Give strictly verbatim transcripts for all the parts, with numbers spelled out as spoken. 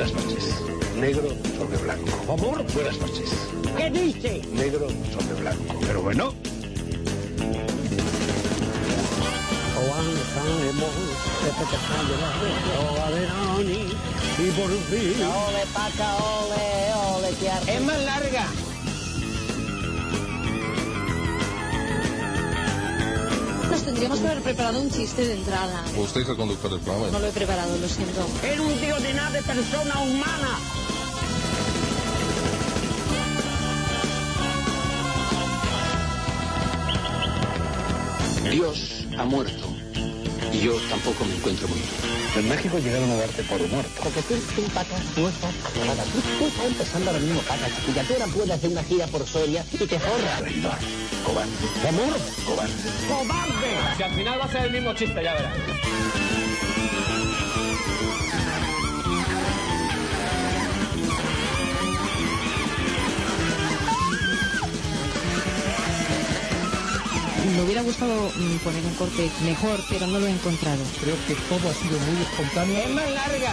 buenas noches. Negro sobre blanco. Por favor, buenas noches. ¿Qué dice? Negro sobre blanco. Pero bueno. Y por fin. Ole, paca, ole, ole, que arte. Es más larga. Nos tendríamos que haber preparado un chiste de entrada. Usted es el conductor del programa. No lo he preparado, lo siento. Era un tío de nada de persona humana. Dios ha muerto. Y yo tampoco me encuentro muy bien. En México llegaron a darte por muerto. Porque tú, tú, paca, no estás nada. Tú, tú estás empezando ahora mismo, paca, chiquilla. Tú ahora puedes hacer una gira por Soria y te forras. Traidor. Cobarde. Amor. Cobarde. ¡Cobarde! Que al final va a ser el mismo chiste, ya verás. Me hubiera gustado mm, poner un corte mejor, pero no lo he encontrado. Creo que todo ha sido muy espontáneo. Es más larga.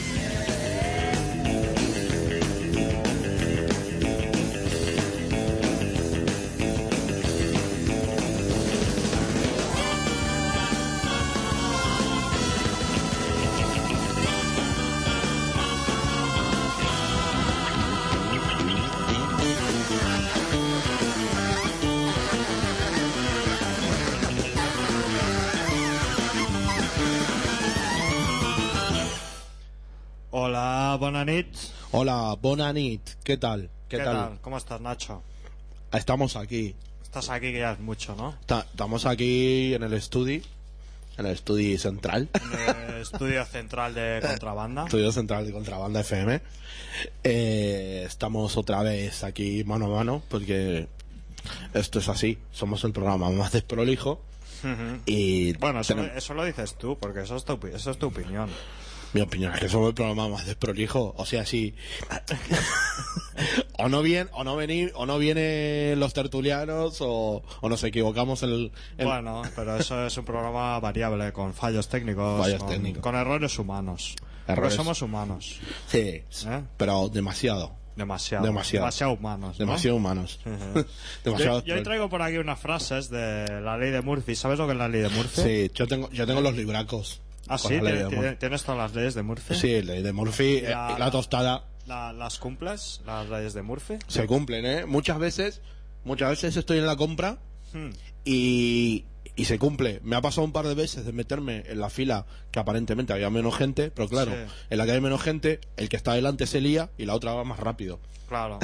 Hola, bona nit. Hola, bona nit. ¿Qué tal? ¿Qué, ¿Qué tal? tal? ¿Cómo estás, Nacho? Estamos aquí. Estás aquí que ya es mucho, ¿no? Ta- Estamos aquí en el estudio, en el estudio central. En el estudio central de Contrabanda. Estudio central de Contrabanda F M. Eh, estamos otra vez aquí mano a mano porque esto es así. Somos el programa más desprolijo. Uh-huh. Y bueno, eso, tenemos... eso lo dices tú, porque eso es tu, eso es tu opinión. Mi opinión es que somos el programa más desprolijo. O sea, sí. o no viene, o no venir, o no vienen los tertulianos, o, o nos equivocamos en el, en... Bueno, pero eso es un programa variable, con fallos técnicos, Fallos con, técnicos. con errores humanos. Errores. Porque somos humanos. Sí, ¿Eh? pero demasiado. Demasiado. Demasiado. Demasiado humanos, ¿no? Demasiado humanos. Uh-huh. Demasiado. Yo, yo hoy traigo por aquí unas frases de la ley de Murphy. ¿Sabes lo que es la ley de Murphy? Sí, yo tengo, yo tengo los libracos. Ah, con sí, la ley de ¿Tienes, Murphy. ¿tienes todas las leyes de Murphy? Sí, ley de Murphy, La- eh, la tostada. La- ¿Las cumples, las leyes de Murphy? Se cumplen, ¿eh? Muchas veces, muchas veces estoy en la compra Hmm. y, y se cumple. Me ha pasado un par de veces de meterme en la fila que aparentemente había menos gente, pero claro, Sí. en la que hay menos gente, el que está delante se lía y la otra va más rápido. Claro.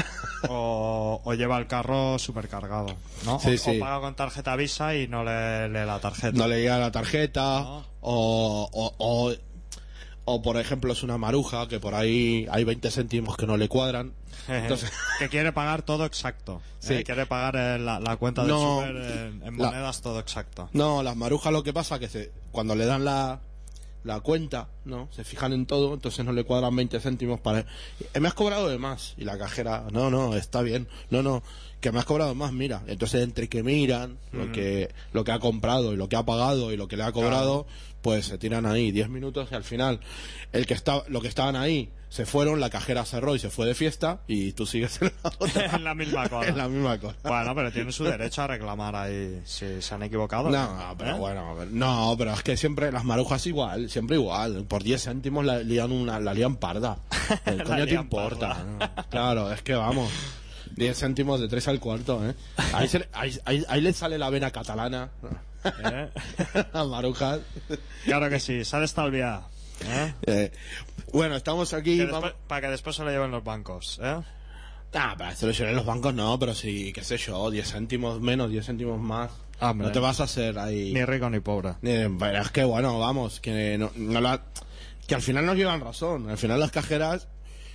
O, o lleva el carro supercargado, ¿no? Sí, o, sí. o paga con tarjeta Visa y no le lee la tarjeta. No le llega la tarjeta, No. o, o, o, o, por ejemplo es una maruja que por ahí hay veinte céntimos que no le cuadran. Entonces, Que quiere pagar todo exacto. Sí. ¿eh? Quiere pagar eh, la, la cuenta del No. super en, en La- monedas todo exacto. no, las marujas lo que pasa que se, cuando le dan la, la cuenta, ¿no? Se fijan en todo, entonces no le cuadran veinte céntimos para... Eh, me has cobrado de más. Y la cajera, no, no, está bien. No, no, que me has cobrado de más, mira. Entonces entre que miran lo que lo que ha comprado y lo que ha pagado y lo que le ha cobrado, pues se tiran ahí diez minutos y al final el que está, lo que estaban ahí se fueron, la cajera cerró y se fue de fiesta y tú sigues en la otra. En la misma cosa. En la misma cosa. Bueno, pero tiene su derecho a reclamar ahí si se han equivocado. No, pero ¿Eh? bueno, a ver, no, pero es que siempre las marujas igual, siempre igual. Por diez céntimos la lían una, la lían parda. ¿Qué La coño te lían importa? parda. ¿no? Claro, es que vamos. diez céntimos de tres al cuarto, ¿eh? Ahí, se le- ahí, ahí, ahí le sale la vena catalana. ¿Eh? Las marujas. Claro que sí, sale esta olvidada. ¿Eh? Eh, bueno, estamos aquí. Que vamos- después- para que después se lo lleven los bancos. ¿eh? Ah, para hacerlo en los bancos no, pero sí, qué sé yo, diez céntimos menos, diez céntimos más. Hombre. No te vas a hacer ahí. Ni rico ni pobre. Eh, pero es que bueno, vamos, que no, no la- que al final nos llevan razón. Al final las cajeras,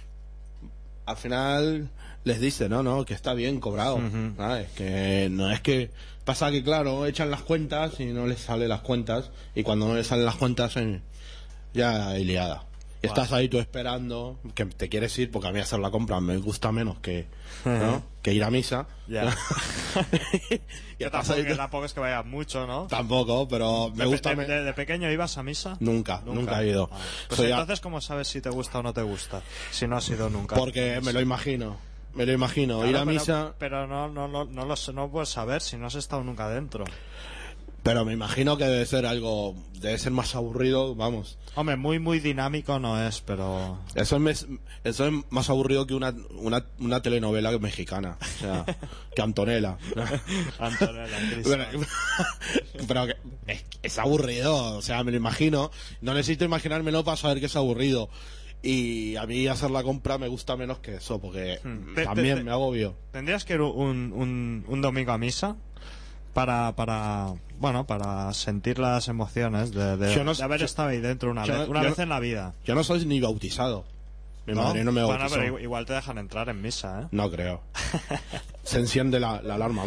al final les dice, no, no, que está bien cobrado. Ujú. ¿Sabes? Que no es que pasa que claro, echan las cuentas y no les salen las cuentas y cuando no les salen las cuentas eh, ya hay liada. Y estás ahí tú esperando, que te quieres ir, porque a mí hacer la compra me gusta menos que, ¿no? que ir a misa. Ya. Y Que estás tampoco, ahí que tú- tampoco es que vayas mucho, ¿no? Tampoco, pero me de, gusta... de, me- de- de pequeño ibas a misa? Nunca, nunca, he ido. Ah, pues Soy a- entonces, ¿cómo sabes si te gusta o no te gusta? Si no has ido nunca. Porque me lo imagino. Me lo imagino. Claro, ir a pero- misa... Pero no, no, no, no lo sé, no puedes saber si no has estado nunca dentro. Pero me imagino que debe ser algo... Debe ser más aburrido, vamos. Hombre, muy, muy dinámico no es, pero... Eso es, mes- eso es más aburrido que una, una, una telenovela mexicana. O sea, que Antonella. Antonella, Bueno, Cristo. pero que es, es aburrido, o sea, me lo imagino. No necesito imaginármelo para saber que es aburrido. Y a mí hacer la compra me gusta menos que eso, porque Hmm. Te- también te- te- me agobio. ¿Tendrías que ir un, un, un domingo a misa? Para, para, bueno, para sentir las emociones de, de, Yo no- de haber yo- estado ahí dentro una yo vez, no- una yo vez no- en la vida. Yo no soy ni bautizado. Mi ¿No? madre no me Bueno, bautizó. pero igual- igual te dejan entrar en misa, ¿eh? No creo. Se enciende la, la alarma.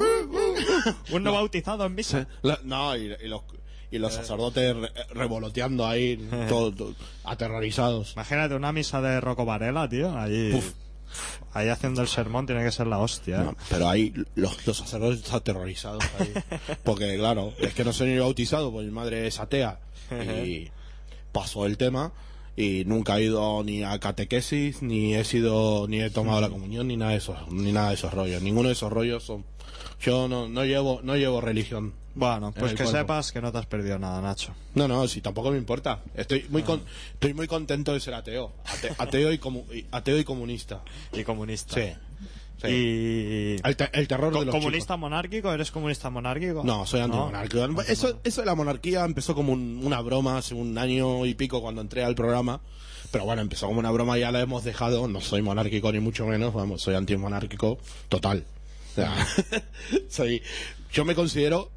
Un no bautizado en misa. La- no, y, y los, y los sacerdotes re- revoloteando ahí, todo- todo- aterrorizados. Imagínate una misa de Rocco Varela, tío, allí, Uf. ahí haciendo el sermón tiene que ser la hostia, ¿eh? No, pero ahí los, los sacerdotes aterrorizados ahí. Porque claro, es que no soy ni bautizado, pues mi madre es atea. Y pasó el tema y nunca he ido ni a catequesis, ni he sido, ni he tomado la comunión, ni nada de esos, ni nada de esos rollos. Ninguno de esos rollos son. Yo no, no llevo, no llevo religión. Bueno, en pues el que cuerpo. sepas que no te has perdido nada, Nacho. No, no, sí, tampoco me importa. Estoy muy con, estoy muy contento de ser ateo. Ate- ateo y comu- y- ateo y comunista. Y comunista. Sí. sí. Y... El, te- el terror Co- de los ¿Comunista monárquico? ¿Eres comunista monárquico? chicos. No, soy antimonárquico. Eso, eso de la monarquía empezó como un- una broma hace un año y pico cuando entré al programa. Pero bueno, empezó como una broma, ya la hemos dejado. No soy monárquico ni mucho menos, vamos, soy antimonárquico total. O sea, soy, yo me considero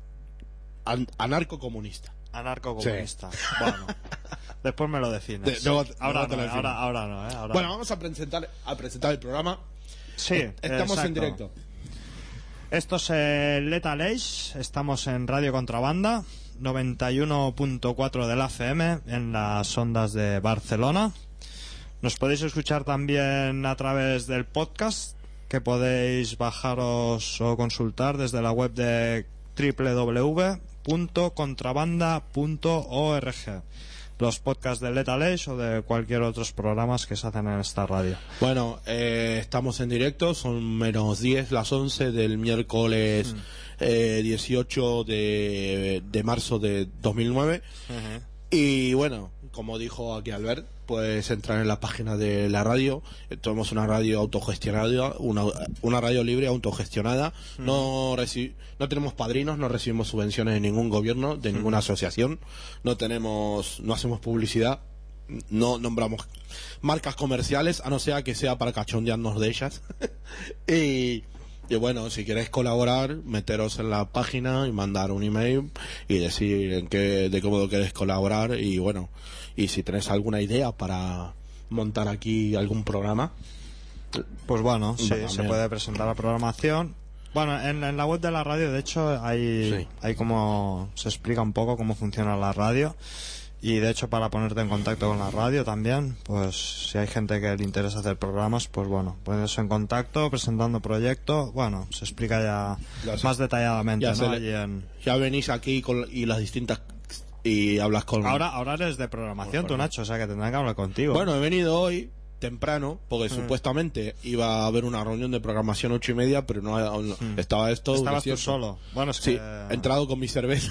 an- anarcocomunista. Anarco-comunista. Bueno, después me lo defines. De- luego- ahora, luego te no, lo defino. ahora, ahora no, ¿eh? Ahora Bueno, no. vamos a presentar, a presentar el programa. Sí, Estamos en exacto. directo. Esto es el Lethal Age, estamos en Radio Contrabanda, noventa y uno punto cuatro de la F M, en las ondas de Barcelona. Nos podéis escuchar también a través del podcast, que podéis bajaros o consultar desde la web de doble u doble u doble u punto contrabanda punto org. Los podcasts de Lethal Age o de cualquier otros programas que se hacen en esta radio. Bueno, eh, estamos en directo, son menos diez las once del miércoles eh, dieciocho de, de marzo de dos mil nueve. Y bueno, como dijo aquí Albert, puedes entrar en la página de la radio. Eh, Tenemos una radio autogestionada, una, una radio libre autogestionada. No reci- no tenemos padrinos, no recibimos subvenciones de ningún gobierno, de ninguna asociación. No tenemos, no hacemos publicidad, no nombramos marcas comerciales, a no ser que sea para cachondearnos de ellas. y Y bueno, si queréis colaborar, meteros en la página y mandar un email y decir en qué, de cómo queréis colaborar. Y bueno, y si tenéis alguna idea para montar aquí algún programa, Pues bueno, sí, También. se puede presentar la programación. Bueno, en, en la web de la radio, de hecho, hay, Sí. hay como se explica un poco cómo funciona la radio. Y de hecho, para ponerte en contacto con la radio también, pues si hay gente que le interesa hacer programas, pues bueno, ponerse en contacto, presentando proyectos. Bueno, se explica ya Ya se- más detalladamente, ya ¿no? se le- Allí en- ya venís aquí con, y las distintas y hablas con... Ahora, ahora eres de programación, tú, Nacho, o sea que tendrán que hablar contigo. Bueno, he venido hoy temprano Mm. porque supuestamente iba a haber una reunión de programación ocho y media, pero no, no- estaba esto Mm. estabas tú desierto. solo. Bueno, es Sí, que... he entrado con mi cerveza.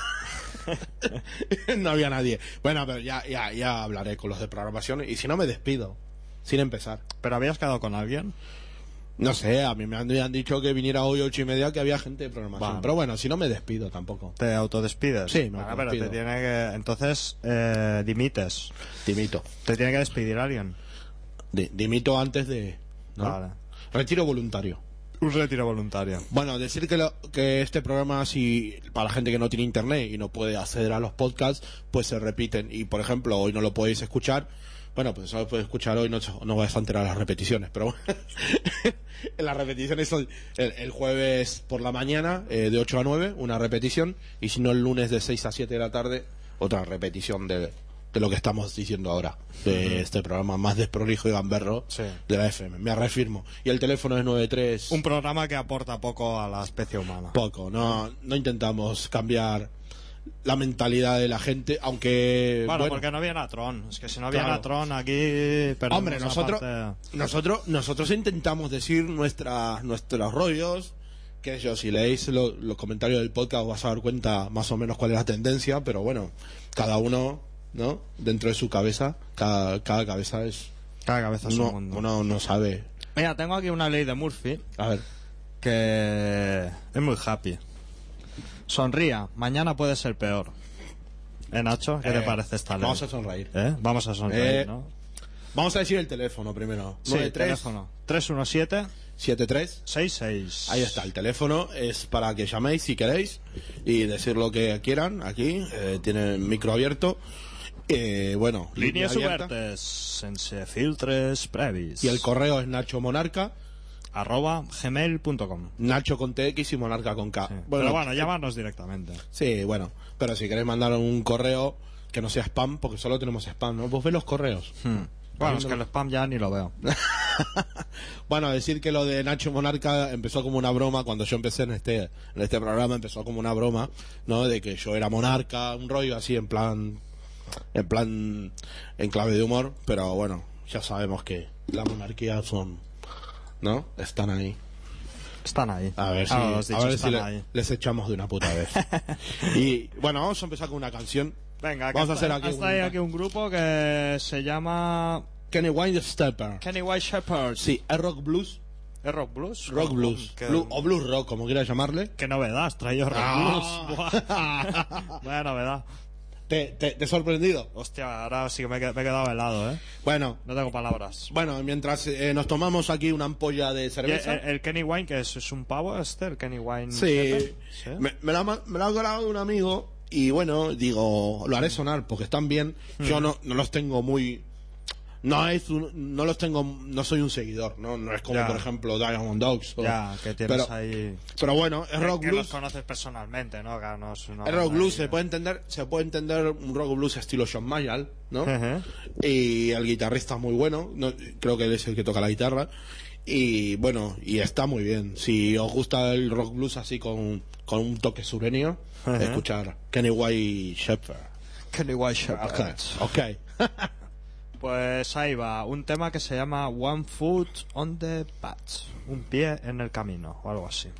No había nadie. Bueno, pero ya, ya, ya hablaré con los de programación y si no me despido, sin empezar. ¿Pero habías quedado con alguien? No sé, a mí me han, me han dicho que viniera hoy ocho y media, que había gente de programación. Vale. Pero bueno, si no me despido tampoco. ¿Te autodespides? Sí, me Bueno, pero autodespido. te tiene que... Entonces, eh, dimites. Dimito. Te tiene que despedir alguien. Di- dimito antes de... ¿no? Vale. Retiro voluntario. Un retiro voluntario. Bueno, decir que, lo- que este programa, si para la gente que no tiene internet y no puede acceder a los podcasts, pues se repiten. Y por ejemplo, hoy no lo podéis escuchar. Bueno, pues solo podéis escuchar hoy, no, no vais a enterar las repeticiones. Pero bueno, en las repeticiones son el, el jueves por la mañana, eh, de ocho a nueve, una repetición. Y si no, el lunes de seis a siete de la tarde, otra repetición de de lo que estamos diciendo ahora, de este programa más desprolijo y gamberro Sí. de la F M. Me reafirmo. Y el teléfono es noventa y tres... Un programa que aporta poco a la especie humana. Poco, no, no intentamos cambiar la mentalidad de la gente, aunque... Bueno, bueno, porque no viene a Tron. Es que si no Claro. viene a Tron, aquí perdemos Hombre, la nosotros, parte- nosotros, nosotros intentamos decir nuestra, nuestros rollos, que yo, si leéis lo- los comentarios del podcast os vas a dar cuenta más o menos cuál es la tendencia, pero bueno, cada uno, ¿no? Dentro de su cabeza, cada, cada cabeza es... Cada cabeza es un Uno, mundo. uno no sabe... Mira, tengo aquí una ley de Murphy A ver, que es muy happy. Sonría, mañana puede ser peor. ¿Eh, Nacho? ¿Qué Eh, te parece esta ley? vamos a sonreír. ¿Eh? Vamos a sonreír, Eh, ¿no? Vamos a decir el teléfono primero. Sí, noventa y tres teléfono. tres uno siete setenta y tres seis seis. Ahí está, el teléfono es para que llaméis si queréis y decir lo que quieran aquí. Eh, tiene micro abierto. Eh, bueno, línea Línies abierta. obertes, sense filtres previs. Y el correo es Nacho Monarca, arroba gmail punto com. Nacho con T X y Monarca con K. Sí. Bueno, Pero bueno, llamarnos directamente. sí, bueno, pero si queréis mandar un correo que no sea spam, porque solo tenemos spam, ¿no? Vos ves los correos. Hmm. Bueno, es que el spam ya ni lo veo. Bueno, decir que lo de Nacho Monarca empezó como una broma cuando yo empecé en este en este programa, empezó como una broma, ¿no? De que yo era monarca, un rollo así en plan en plan en clave de humor, pero bueno, ya sabemos que la monarquía son, ¿no? Están ahí. Están ahí. A ver si, Ah, lo has dicho, a ver si están le- ahí. les echamos de una puta vez. Y bueno, vamos a empezar con una canción. Venga, vamos a está- hacer aquí está un- ahí aquí un grupo que se llama Kenny Wayne Stepper. Kenny White Shepherds. Sí, es rock blues, ¿Es rock blues? rock Oh, blues, Qué, Blue- o blues rock, como quieras llamarle. qué novedad, has traído rock Ah. blues. Buah. Vaya novedad. ¿Te, te, te he sorprendido? Hostia, ahora sí que me, he qued- me he quedado helado, ¿eh? Bueno, No tengo palabras. bueno, mientras eh, nos tomamos aquí una ampolla de Y el, cerveza. el Kenny Wine, que es, es un pavo, este, el Kenny Wine. Sí, Shepherd? ¿Sí? Me, me lo ha, ma- me lo ha grabado un amigo y bueno, digo, lo haré sonar porque están bien. Hmm. Yo no, no los tengo muy... No es un- no los tengo, no soy un seguidor, no, no es como Ya. por ejemplo Diamond Dogs. o- Ya, que tienes pero, ahí. pero bueno, es rock que blues. los conoces personalmente, ¿no? Que no es una Es rock banda blues, ahí, se ¿no? puede entender, se puede entender un rock blues estilo Shawn Mayall, ¿no? Ujú. Y el guitarrista es muy bueno, no, creo que él es el que toca la guitarra. Y bueno, y está muy bien. Si os gusta el rock blues así con, con un toque sureño, Ujú. escuchar Kenny White Shepherd. Kenny White Shepherd. Ok, ok. Pues ahí va, un tema que se llama One Foot on the Path, un pie en el camino, o algo así.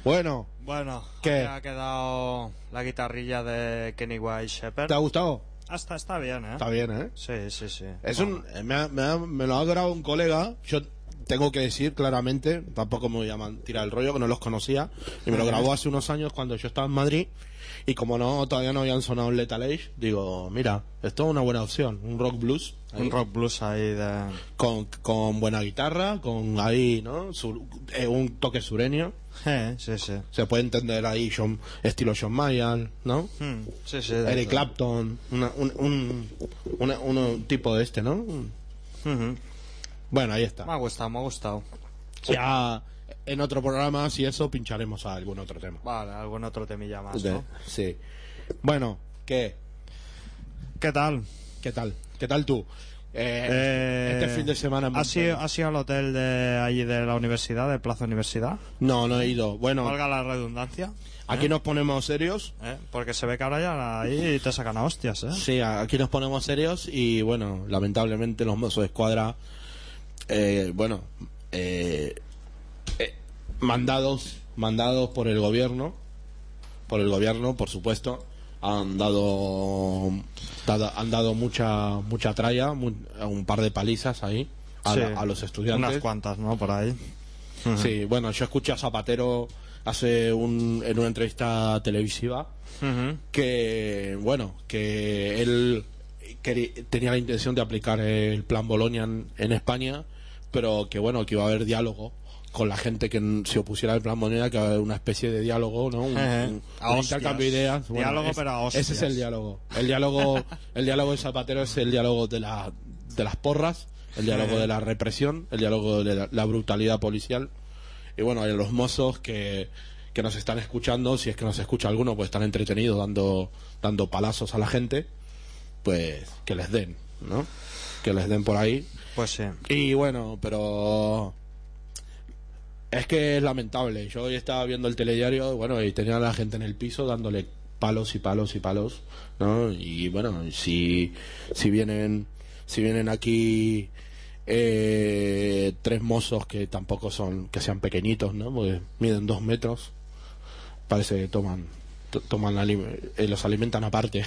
Bueno, Bueno, ¿qué? aquí ha quedado la guitarrilla de Kenny White Shepherd. ¿te ha gustado? Hasta está bien, ¿eh? Está bien, ¿eh? Sí, sí, sí. Es un, me, ha- me, ha- me lo ha grabado un colega. Yo tengo que decir claramente, tampoco me voy a man- tirar el rollo, que no los conocía. Y me lo grabó hace unos años cuando yo estaba en Madrid. Y como no todavía no habían sonado Lethal Age, digo, mira, esto es una buena opción. Un rock blues. ahí, Un rock blues ahí de... Con, con buena guitarra, con ahí, ¿no? Sur- eh, un toque sureño. Eh, sí, sí. Se puede entender ahí John, estilo John Mayer, ¿no? Hmm, sí, sí. de Eric todo. Clapton, una- un, un, una- un tipo de este, ¿no? Ujú. Bueno, ahí está. Me ha gustado, me ha gustado. Ya en otro programa, si eso, pincharemos a algún otro tema. Vale, algún otro temilla más, De- ¿no? Sí. Bueno, ¿qué? ¿Qué tal? ¿Qué tal? ¿Qué tal tú? Eh, Eh, este fin de semana en ¿Has ido, Montpellier. has ido al hotel de allí de la universidad, de Plaza Universidad? No, no he ido. Bueno, Valga la redundancia. aquí nos ponemos serios. ¿eh? Porque se ve que ahora ya ahí te sacan a hostias, ¿eh? Sí, aquí nos ponemos serios y bueno, lamentablemente los mozos de escuadra, eh, bueno, eh, eh, mandados, mandados por el gobierno, por el gobierno, por supuesto, han dado, dado- han dado mucha, mucha tralla, mu- un par de palizas ahí a, Sí. a los estudiantes. Unas cuantas, ¿no? Por ahí. Sí, bueno, yo escuché a Zapatero hace un, en una entrevista televisiva Ujú. que bueno que él queri- tenía la intención de aplicar el plan Bolonia en, en España, pero que bueno que iba a haber diálogo con la gente que n- se opusiera al plan Bolonia, que va a haber una especie de diálogo, ¿no? Un, Ejé. un- A un hostias. intercambio de ideas. Bueno, Diálogo, es- pero a ese es hostias. el diálogo. El diálogo, el diálogo de Zapatero es el diálogo de la de las porras, el diálogo Ejé. de la represión, el diálogo de la, la brutalidad policial. Y bueno, hay los mozos que, que nos están escuchando, si es que nos escucha alguno, pues están entretenidos dando, dando palazos a la gente, pues que les den, ¿no? Que les den por ahí. Pues sí. Y bueno, pero es que es lamentable. Yo hoy estaba viendo el telediario, bueno, y tenía a la gente en el piso dándole palos y palos y palos, ¿no? Y bueno, si, si vienen, si vienen aquí eh, tres mozos que tampoco son, que sean pequeñitos, ¿no? Porque miden dos metros, parece que toman, to- toman ali- eh, los alimentan aparte.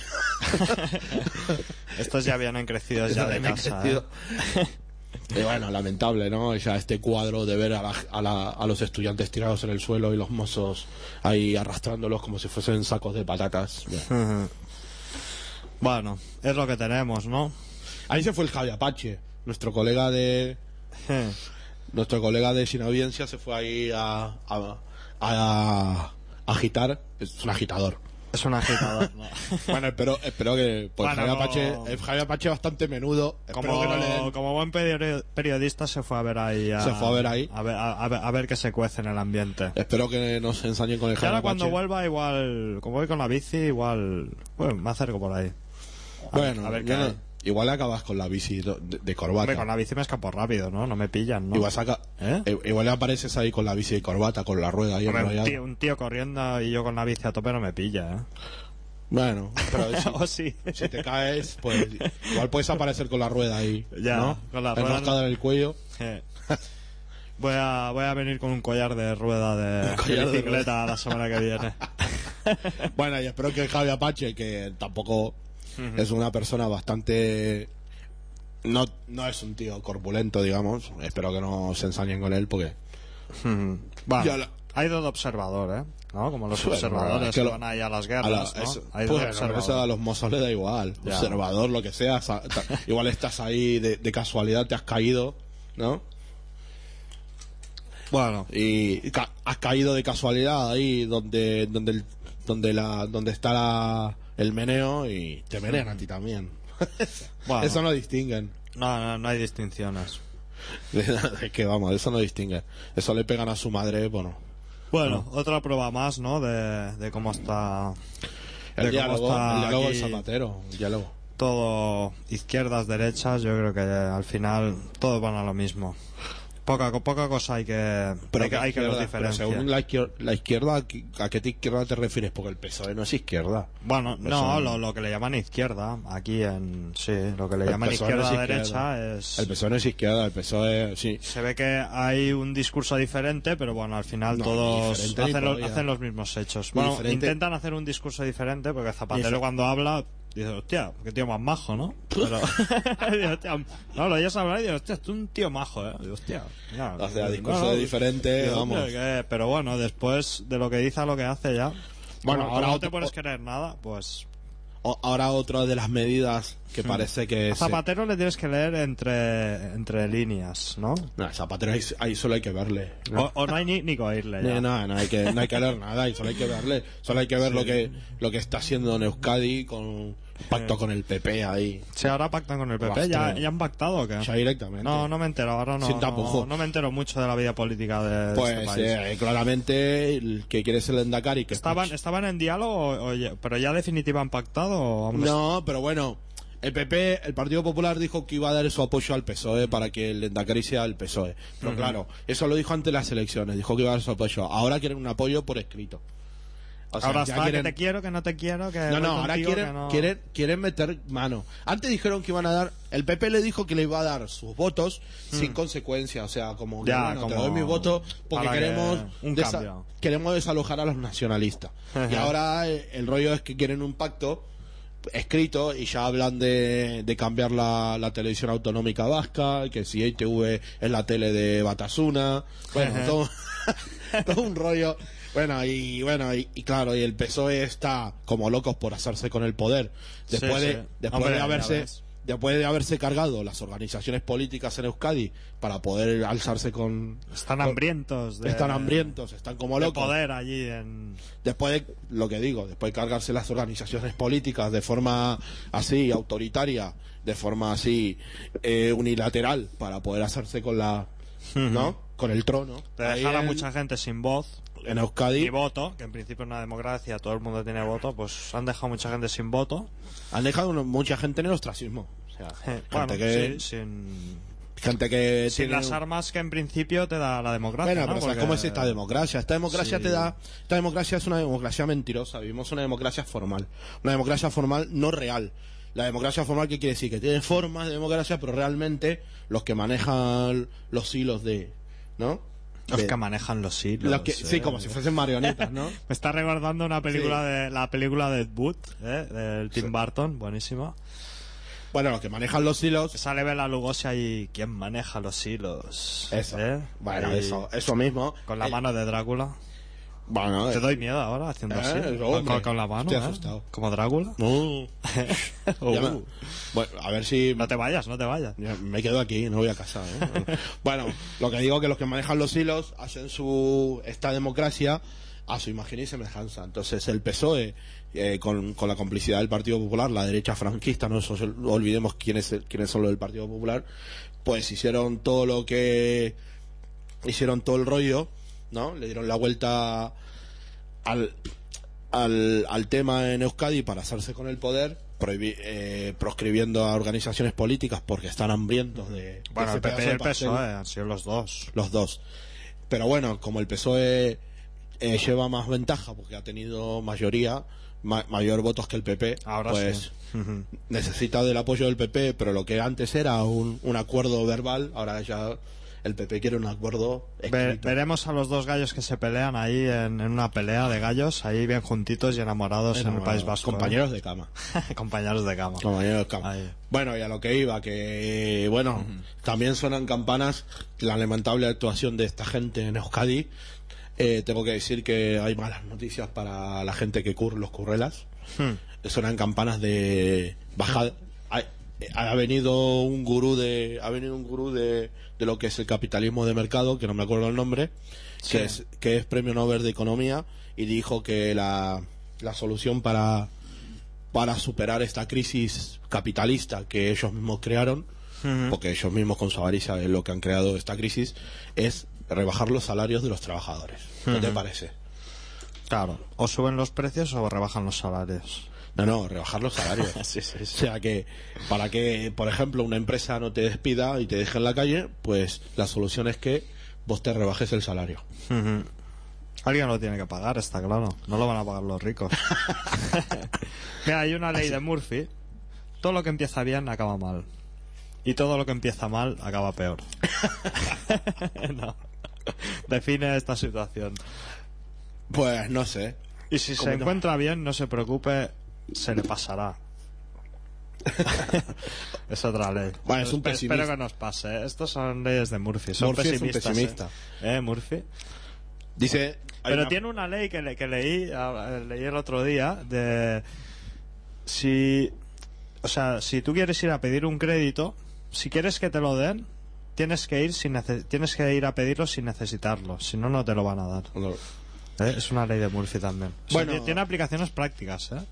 Estos ya vienen crecidos ya de Vienen casa, crecidos. ¿eh? Y bueno, lamentable, ¿no? Ya este cuadro de ver a, la- a, la- a los estudiantes tirados en el suelo y los mozos ahí arrastrándolos como si fuesen sacos de patatas. Bueno. Ujú. Bueno, es lo que tenemos, ¿no? Ahí se fue el Javi Apache, nuestro colega de nuestro colega de Sin Audiencia, se fue ahí a, a, a- a agitar. Es un agitador. Es un agitador, ¿no? Bueno, espero, espero que pues Bueno, Javi como- Apache, el Javi Apache bastante menudo. Espero Como, que no le den- como buen peri- periodista se fue a ver ahí a, Se fue a ver ahí. a ver, a, a ver, a ver qué se cuece en el ambiente. Espero que nos ensañen con el Y Javi ahora Apache. cuando vuelva igual, como voy con la bici, igual, bueno, me acerco por ahí. A ver- Bueno, a ver yo qué no- hay. igual acabas con la bici de, de corbata. Hombre, con la bici me escapo rápido, ¿no? No me pillan, ¿no? Igual, saca, ¿Eh? i- igual apareces ahí con la bici de corbata, con la rueda ahí Hombre, un, enrollada. tío, un tío corriendo y yo con la bici a tope no me pilla, ¿eh? Bueno, pero si, O sí. si te caes, pues igual puedes aparecer con la rueda ahí, Ya, ¿no? con la rueda. Enroscada en el cuello. Eh. Voy a, voy a venir con un collar de rueda de, collar de de bicicleta la semana que viene. Bueno, y espero que Javi Apache, que tampoco es una persona bastante... No, no es un tío corpulento, digamos. Espero que no se ensañen con él porque... Bueno, Ya la- ha ido de observador, ¿eh? ¿No? Como los Bueno, observadores es que que lo- van ahí a las a guerras, la- ¿no? eso- Ha ido de pues, observador. eso a los mozos les da igual. Ya. Observador, lo que sea. sa- ta- igual estás ahí de, de casualidad, te has caído, ¿no? Bueno, Y ca- has caído de casualidad ahí donde donde el- donde la donde está la- el meneo y te menean a ti también. bueno. Eso no distinguen. No, no, no hay distinciones. Es que vamos, eso no distingue. Eso le pegan a su madre, bueno. Bueno, otra prueba más, ¿no? De, de cómo está... El de diálogo, cómo está el diálogo aquí del Zapatero, el diálogo. todo izquierdas, derechas, yo creo que al final todos van a lo mismo. Poca, poca cosa hay que, Pero hay que, hay que los pero diferenciar. según la izquierda, la izquierda, ¿a qué izquierda te refieres? Porque el P S O E no es izquierda. Bueno, P S O E no, lo, lo que le llaman izquierda, aquí en... Sí, lo que le El llaman P S O E no izquierda es izquierda. derecha es... El P S O E no es izquierda, el P S O E sí. Se ve que hay un discurso diferente, pero bueno, al final No, todos diferente ni hacen, los, polla. hacen los mismos hechos. Ni Bueno, diferente. intentan hacer un discurso diferente, porque Zapatero Dife- cuando habla... Dice, hostia, qué tío más majo, ¿no? Pero, digo, hostia, no, lo oyes hablar y digo, hostia, tú un tío majo, ¿eh? Digo, hostia, ya, O sea, no, discurso no, de diferente, digo, vamos. hombre, que- pero bueno, después de lo que dice a lo que hace ya. Bueno, como- ahora como no otro- te puedes querer nada, pues. O- ahora otra de las medidas que parece que... A se- Zapatero le tienes que leer entre, entre líneas, ¿no? No, Zapatero ahí, ahí solo hay que verle. ¿no? O, o no hay ni, ni que oírle. ya. No, no, no hay que, no hay que leer nada, y solo hay que verle, solo hay que ver lo que lo que está haciendo en Euskadi con pacto con el P P ahí, Si ahora pactan con el P P, ¿ya, Rastreo. ya han pactado o qué? ya directamente. No, no me entero, ahora no, Sin tapujo. no, no me entero mucho de la vida política de, de Pues este país. eh, claramente el que quiere ser el Endacari que ¿Estaban, ¿Estaban en diálogo, o- o ya- pero ya definitiva han pactado? O aún no, pero bueno, el P P, el Partido Popular dijo que iba a dar su apoyo al P S O E para que el Endacari sea el P S O E. Pero claro, eso lo dijo antes de las elecciones, dijo que iba a dar su apoyo. Ahora quieren un apoyo por escrito. O sea, ahora ya está quieren- que te quiero, que no te quiero, que No, voy no, ahora contigo, quieren, que no- quieren, quieren meter mano. Antes dijeron que iban a dar, el P P le dijo que le iba a dar sus votos sin consecuencia, o sea, como que Ya, bueno, te como doy mis votos porque para que- queremos un desa- cambio. queremos desalojar a los nacionalistas. Y ahora eh, el rollo es que quieren un pacto escrito y ya hablan de, de cambiar la, la televisión autonómica vasca, que si I T V es la tele de Batasuna, bueno, todo, todo un rollo. Bueno, y bueno, y, y claro, y el P S O E está como locos por hacerse con el poder. Después Sí, de, sí. después Hombre, de ya haberse, ves. después de haberse cargado las organizaciones políticas en Euskadi para poder alzarse con, Están con- hambrientos. De, están hambrientos, están como de locos. poder allí en... Después de, lo que digo, después de cargarse las organizaciones políticas de forma así, autoritaria, de forma así, eh, unilateral, para poder hacerse con la, ¿no? Con el trono. De Ahí dejar a en- mucha gente sin voz en y Euskadi voto, que en principio es una democracia, todo el mundo tiene voto, pues han dejado mucha gente sin voto. han dejado una- mucha gente en el ostracismo. O sea, Eh, gente bueno, que, sí, sin, gente que sin tiene las un- armas que en principio te da la democracia. Bueno, ¿no? pero ¿sabes Porque- cómo es esta democracia? Esta democracia Sí. te da... Esta democracia es una democracia mentirosa. Vivimos una democracia formal. Una democracia formal no real. La democracia formal, ¿qué quiere decir? Que tiene formas de democracia, pero realmente los que manejan los hilos de... ¿no? Los De- que manejan los hilos. los que- eh. Sí, como si fuesen marionetas, ¿no? Me está recordando una película Sí. de la película de Ed Wood, ¿eh? Del Tim Sí. Burton, buenísima. Bueno, los que manejan los hilos... Sale Bela Lugosi ahí, ¿quién maneja los hilos? Eso. ¿Eh? Bueno, Ahí, eso, eso mismo. Con la Eh, mano de Drácula. Bueno, Te eh, doy miedo ahora haciendo Eh, así. eso, Con, hombre. con- con la mano. Estoy ¿eh? asustado. Como Drácula. no. Uh. Ya me- bueno, a ver si... No te vayas, no te vayas. Ya, me quedo aquí, no voy a casa. ¿eh? Bueno, lo que digo que los que manejan los hilos hacen su esta democracia a su imagen y semejanza. Entonces el P S O E, eh, con, con la complicidad del Partido Popular, la derecha franquista, no nos olvidemos quiénes, quiénes son los del Partido Popular, pues hicieron todo lo que... hicieron todo el rollo, ¿no? Le dieron la vuelta al... Al, al tema en Euskadi para hacerse con el poder, prohibi- eh, proscribiendo a organizaciones políticas porque están hambrientos de, de Bueno, ese el P P y pedazo de el P S O E pastel. han sido los dos. Los dos. Pero bueno, como el P S O E eh, lleva más ventaja porque ha tenido mayoría, ma- mayor votos que el P P, Ahora pues sí. Ujú. necesita del apoyo del P P, pero lo que antes era un, un acuerdo verbal, ahora ya el P P quiere un acuerdo Ve- escrito. veremos a los dos gallos que se pelean ahí en, en una pelea de gallos, ahí bien juntitos y enamorados en el Enamorados, País Vasco. compañeros de cama. ¿eh? Compañeros de cama. Compañeros de cama. Ahí. Bueno, y a lo que iba, que bueno, también suenan campanas la lamentable actuación de esta gente en Euskadi. Eh, tengo que decir que hay malas noticias para la gente que curre los currelas. Hmm. Suenan campanas de bajada. Ha, ha venido un gurú de ha venido un gurú de, de lo que es el capitalismo de mercado, que no me acuerdo el nombre, Sí. que es que es premio Nobel de economía, y dijo que la, la solución para para superar esta crisis capitalista que ellos mismos crearon, Ujú. porque ellos mismos con su avaricia es lo que han creado esta crisis, es rebajar los salarios de los trabajadores. ¿Qué te Ujú. parece? Claro, o suben los precios o rebajan los salarios. No, no, rebajar los salarios. Sí, sí, sí. O sea que, para que, por ejemplo, una empresa no te despida y te deje en la calle, pues la solución es que vos te rebajes el salario. Ujú. Alguien lo tiene que pagar, está claro. No lo van a pagar los ricos. Mira, hay una ley de Murphy. Todo lo que empieza bien acaba mal. Y todo lo que empieza mal acaba peor. No. Define esta situación. Pues no sé. Y si se ¿Cómo te- encuentra bien, no se preocupe, se le pasará. Es otra ley. Bueno, es un Espe- pesimista. Espero que nos pase. ¿eh? Estos son leyes de Murphy. Son Murphy es un pesimistas. pesimista. ¿Eh? ¿Eh, Murphy? Dice... hay Pero una- tiene una ley que, le- que leí, ah, leí el otro día de si, o sea, si tú quieres ir a pedir un crédito, si quieres que te lo den, tienes que ir sin nece- tienes que ir a pedirlo sin necesitarlo, si no no te lo van a dar. No. ¿Eh? Es una ley de Murphy también. O sea, Bueno. tiene aplicaciones prácticas, ¿eh?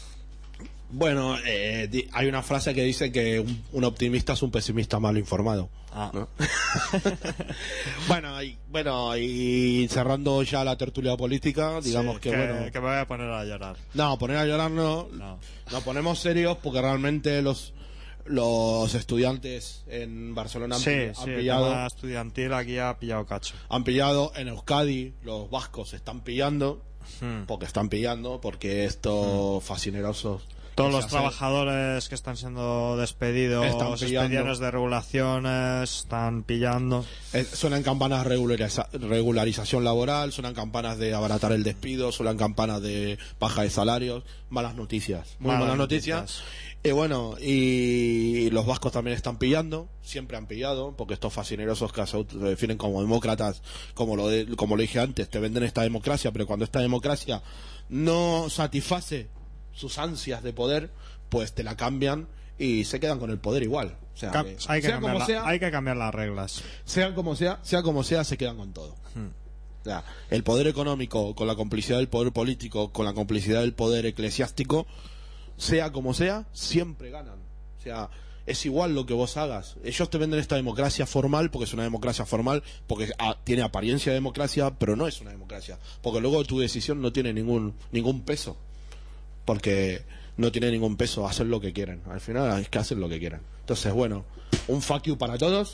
Bueno, eh, di- hay una frase que dice que un, un optimista es un pesimista mal informado. Ah. ¿No? bueno, y, bueno, y cerrando ya la tertulia política, digamos Sí, que, bueno... que me voy a poner a llorar. No, poner a llorar no. No. Nos ponemos serios porque realmente los los estudiantes en Barcelona han, Sí, pi- han sí, el pillado, tema estudiantil aquí ha pillado cacho. han pillado en Euskadi, los vascos están pillando, Hmm. porque están pillando, porque estos fascinerosos Todos que los se hacen- trabajadores que están siendo despedidos, Están pillando. expedientes de regulaciones, están pillando. Eh, suenan campanas de regulariza- regularización laboral, suenan campanas de abaratar el despido, suenan campanas de baja de salarios, malas noticias, muy malas, Malas noticias. noticias. Y bueno, y los vascos también están pillando, siempre han pillado, porque estos fascinerosos que se auto- se definen como demócratas, como lo, de- como lo dije antes, te venden esta democracia, pero cuando esta democracia no satisface sus ansias de poder, pues te la cambian y se quedan con el poder igual. O sea, Ca- que hay, que sea cambiar como la- sea, hay que cambiar las reglas. sean como sea, sea como sea, se quedan con todo. O sea, el poder económico con la complicidad del poder político, con la complicidad del poder eclesiástico, sea como sea, siempre ganan. O sea, es igual lo que vos hagas. Ellos te venden esta democracia formal porque es una democracia formal, porque ah, tiene apariencia de democracia, pero no es una democracia. Porque luego tu decisión no tiene ningún, ningún peso. Porque no tiene ningún peso hacer lo que quieren. Al final es que hacen lo que quieren. Entonces, bueno, un fuck you para todos.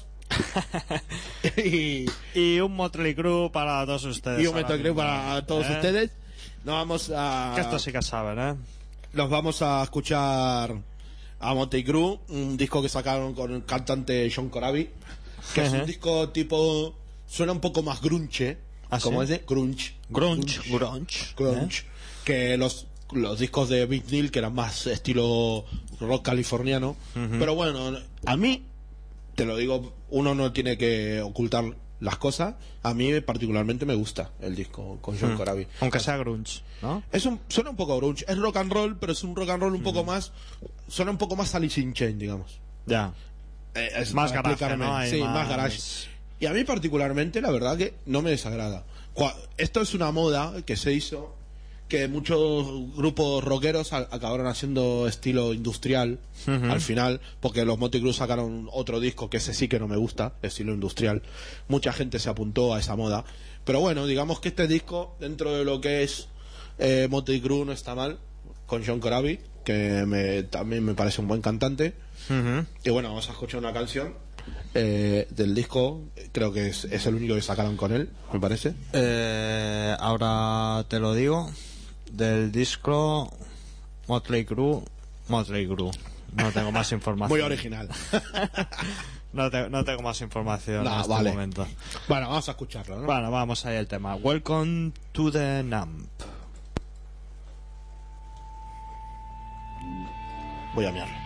y, Y un Motley Crue para todos ustedes. y un ahora Metal Crew mismo, para todos ¿eh? ustedes. Nos vamos a Que esto sí que saben, ¿eh? nos vamos a escuchar a Motley Crue, un disco que sacaron con el cantante John Corabi, que es Ajá. un disco tipo, suena un poco más grunge, ¿Ah, como sí? es de grunge, Grunge, grunge. grunge, ¿eh? que los los discos de Vince Neil, que eran más estilo rock californiano. Pero bueno, a mí, te lo digo, uno no tiene que ocultar las cosas. A mí particularmente me gusta el disco con John Corabi. Aunque sea grunge, ¿no? Es un, suena un poco grunge, es rock and roll, pero es un rock and roll un poco más, suena un poco más Alice in Chains, digamos. Ya. Eh, es Más para garaje, explicarme. ¿no? Hay Sí, más... más- garage. Y a mí particularmente, la verdad que no me desagrada. Cua- Esto es una moda que se hizo, que muchos grupos rockeros a- acabaron haciendo estilo industrial al final, porque los Motley Crue sacaron otro disco que ese sí que no me gusta, estilo industrial. Mucha gente se apuntó a esa moda. Pero bueno, digamos que este disco, dentro de lo que es eh, Motley Crue, no está mal, con John Corabi, que me, también me parece un buen cantante. Ujú. Y bueno, vamos a escuchar una canción eh, del disco, creo que es, es el único que sacaron con él, me parece. Eh, ahora te lo digo. Del disco Motley Crue. Motley Crue. No tengo más información. Muy original. No, te- no tengo más información No, en este vale. momento. Bueno, vamos a escucharlo, ¿no? Bueno, vamos ahí al tema. Welcome to the N A M P. Voy a mirar.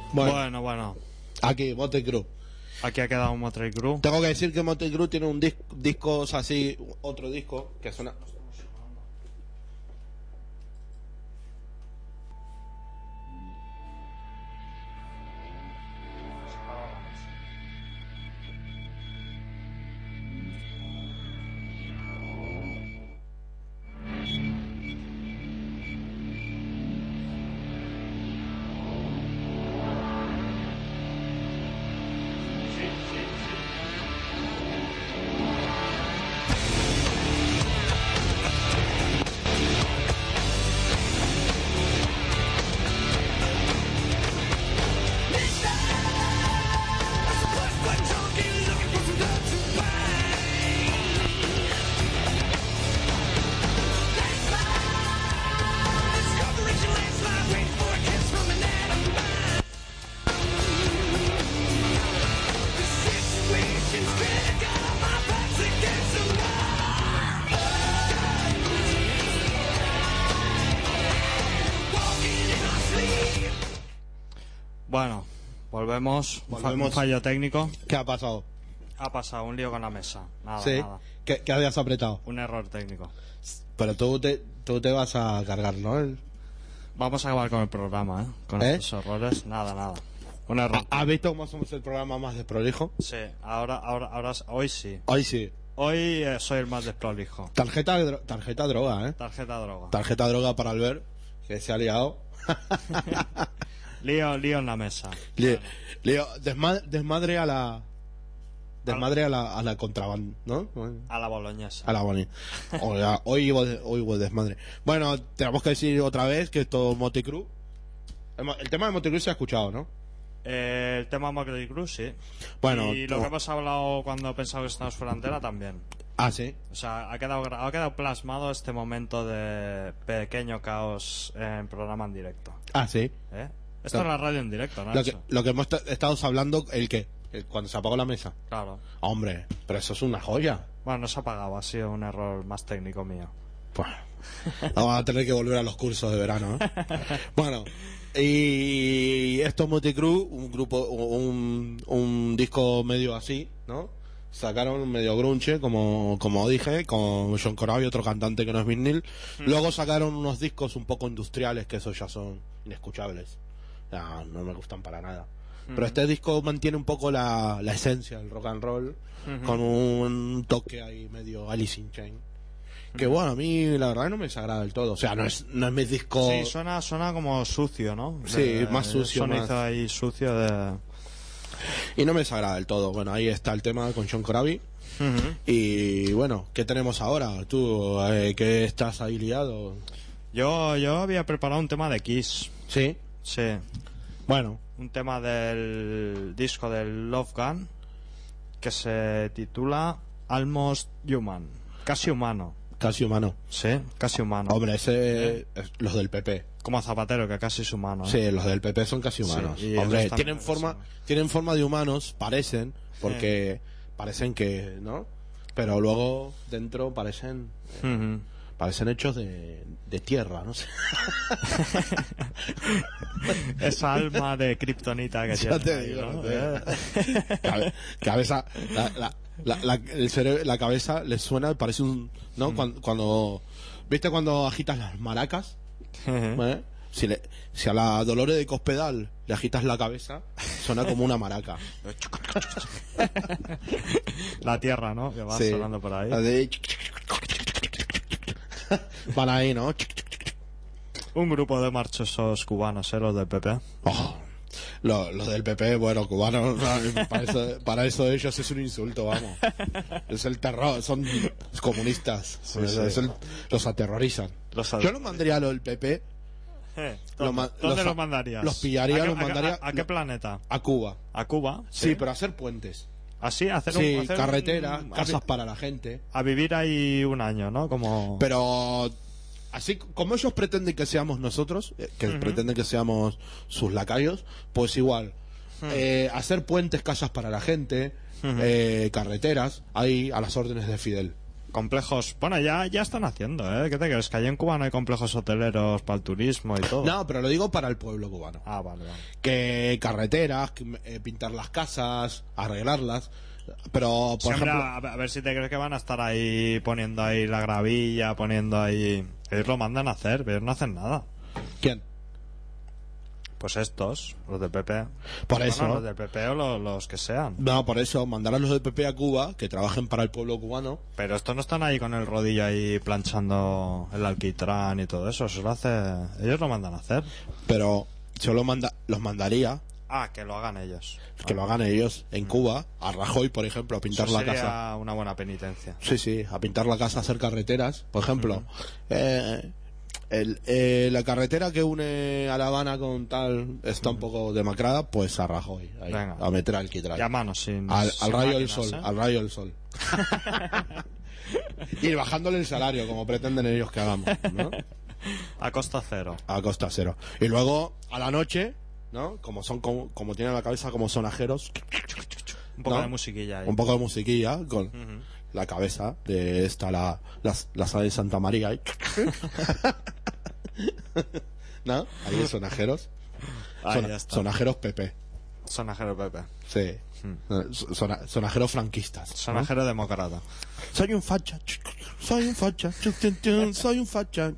Bueno, Bueno, bueno. aquí, Motley Crue. Aquí ha quedado un Motley Crue. Tengo que decir que Motley Crue tiene un dis discos así, otro disco que suena. Bueno, volvemos. Un fa- Volvemos. Un fallo técnico. ¿Qué ha pasado? Ha pasado un lío con la mesa. Nada, Sí. nada. ¿Qué, qué habías apretado? Un error técnico. Pero tú te, tú te vas a cargar, ¿no? El- Vamos a acabar con el programa, ¿eh? Con ¿Eh? estos errores. Nada, nada. Un error. ¿Has visto cómo somos el programa más desprolijo? Sí, ahora, ahora, ahora, hoy sí. Hoy sí. Hoy eh, soy el más desprolijo. Tarjeta, dro- tarjeta droga, ¿eh? Tarjeta droga. Tarjeta droga para Albert, que se ha liado. Lío, lío en la mesa. Lío, lío- desma- desmadre a la... Desmadre a la, a la contraband, ¿no? A la boloñesa. A la boni. Hoy, hoy, hubo de- hoy hubo desmadre. Bueno, tenemos que decir otra vez que esto Motley Crue. El, mo- el tema de Motley Crue se ha escuchado, ¿no? Eh, el tema Motley Crue, sí. Bueno, y lo no. que hemos hablado cuando pensaba que estábamos fuera de antena también. Ah, sí. O sea, ha quedado, gra- ha quedado plasmado este momento de pequeño caos en programa en directo. Ah, sí. ¿Eh? Esto Lo- es la radio en directo, ¿no? Lo que, lo que hemos t- estado hablando, ¿el qué? El- cuando se apagó la mesa. Claro. Hombre, pero eso es una joya. Bueno, no se ha apagado, ha sido un error más técnico mío. Pues, vamos a tener que volver a los cursos de verano, ¿eh? Bueno, y esto es Motley Crue, un grupo, un, un disco medio así, ¿no? Sacaron medio grunge, como, como dije, con John Corabi, otro cantante que no es Vince Neil. Luego sacaron unos discos un poco industriales, que esos ya son inescuchables. Ya, no me gustan para nada. Pero este disco mantiene un poco la, la esencia del rock and roll, con un toque ahí medio Alice in Chains. Que bueno, a mí la verdad no me desagrada del todo. O sea, no es, no es mi disco. Sí, suena, suena como sucio, ¿no? Sí, De- más sucio, Sonido más- ahí sucio de... Y no me desagrada del todo. Bueno, ahí está el tema con John Corabi. Ujú. Y bueno, ¿qué tenemos ahora? ¿Tú eh, qué estás ahí liado? Yo, yo había preparado un tema de Kiss. Sí. Sí. Bueno, Un tema del disco del Love Gun que se titula Almost Human. Casi humano. casi humano. Sí, casi humano. Hombre, ese. es- los del P P. Como Zapatero, que casi es humano. ¿eh? Sí, los del P P son casi humanos. Sí, y Hombre, ellos también tienen forma, son. tienen forma de humanos, parecen, porque parecen que, ¿no? Pero luego dentro parecen, Ujú. parecen hechos de, de tierra, no sé. Esa alma de kriptonita que Ya tiene. te ahí, digo, ¿no? no te digo. Eh. Cabe- cabeza, la, la, la, la- el cere- la cabeza les suena, parece un, ¿no? Cuando, cuando, ¿viste cuando agitas las maracas? ¿Eh? Si, le, si a la Dolores de Cospedal le agitas la cabeza, suena como una maraca. La tierra, ¿no? Que va Sí. sonando por ahí. La de- Van ahí, ¿no? Un grupo de marchosos cubanos, ¿eh? Los del P P. Oh, Los lo del P P, bueno, cubanos, para eso, para eso ellos es un insulto, vamos. Es el terror, son comunistas. Sí, Es- sí. es el- los aterrorizan. Los Yo los mandaría a lo del P P, Eh, Lo ¿Dónde, ma- dónde los- los mandarías? los pillaría, ¿A qué- los a qué- mandaría- ¿A, a qué no. planeta? a Cuba. ¿A Cuba? Sí, pero hacer puentes. Así, hacer Sí, un... hacer carretera, un- a casas vi- para la gente. A vivir ahí un año, ¿no? Como... Pero así como ellos pretenden que seamos nosotros, eh, que Ujú. pretenden que seamos sus lacayos, pues igual. Eh, hacer puentes, casas para la gente, Ujú. eh, carreteras, ahí a las órdenes de Fidel. Complejos, bueno, ya, ya están haciendo, ¿eh? ¿Qué te crees? Que allí en Cuba no hay complejos hoteleros para el turismo y todo. No, pero lo digo para el pueblo cubano. Ah, vale, vale. Que carreteras, que, eh, pintar las casas, arreglarlas. Pero, por Siempre ejemplo... a, a ver si te crees que van a estar ahí poniendo ahí la gravilla, poniendo ahí... Ellos lo mandan a hacer, pero ellos no hacen nada. ¿Quién? Pues estos, los del P P. Por Bueno, eso. los del P P o los, los que sean. No, por eso, mandar a los del P P a Cuba, que trabajen para el pueblo cubano. Pero estos no están ahí con el rodillo ahí planchando el alquitrán y todo eso. Eso lo hace... Ellos lo mandan a hacer. Pero yo lo manda, los mandaría, Ah, que lo hagan ellos. que lo hagan ellos en Cuba, a Rajoy, por ejemplo, a pintar Eso la sería casa. una buena penitencia. Sí, sí, a pintar la casa, a hacer carreteras. Por ejemplo, eh, el, eh, la carretera que une a La Habana con tal está un poco demacrada, pues a Rajoy, ahí, Venga. a meter alquitrán. Y a mano, sin... Al, sin al rayo del máquinas, sol, ¿eh? al rayo del sol. Y bajándole el salario, como pretenden ellos que hagamos, ¿no? A costa cero. A costa cero. Y luego, a la noche, ¿no? Como son como, como tienen la cabeza como sonajeros, Un poco ¿no? de musiquilla ahí. un poco de musiquilla con Ujú. la cabeza de esta, la, la, la sala de Santa María. ahí. ¿No? Ahí sonajeros. Ahí Sona- ya está. sonajeros P P. Sonajero Pepe. Sí. Sona- sonajeros franquistas. ¿no? Sonajero demócrata. Soy un facha. Soy un facha. Soy un facha.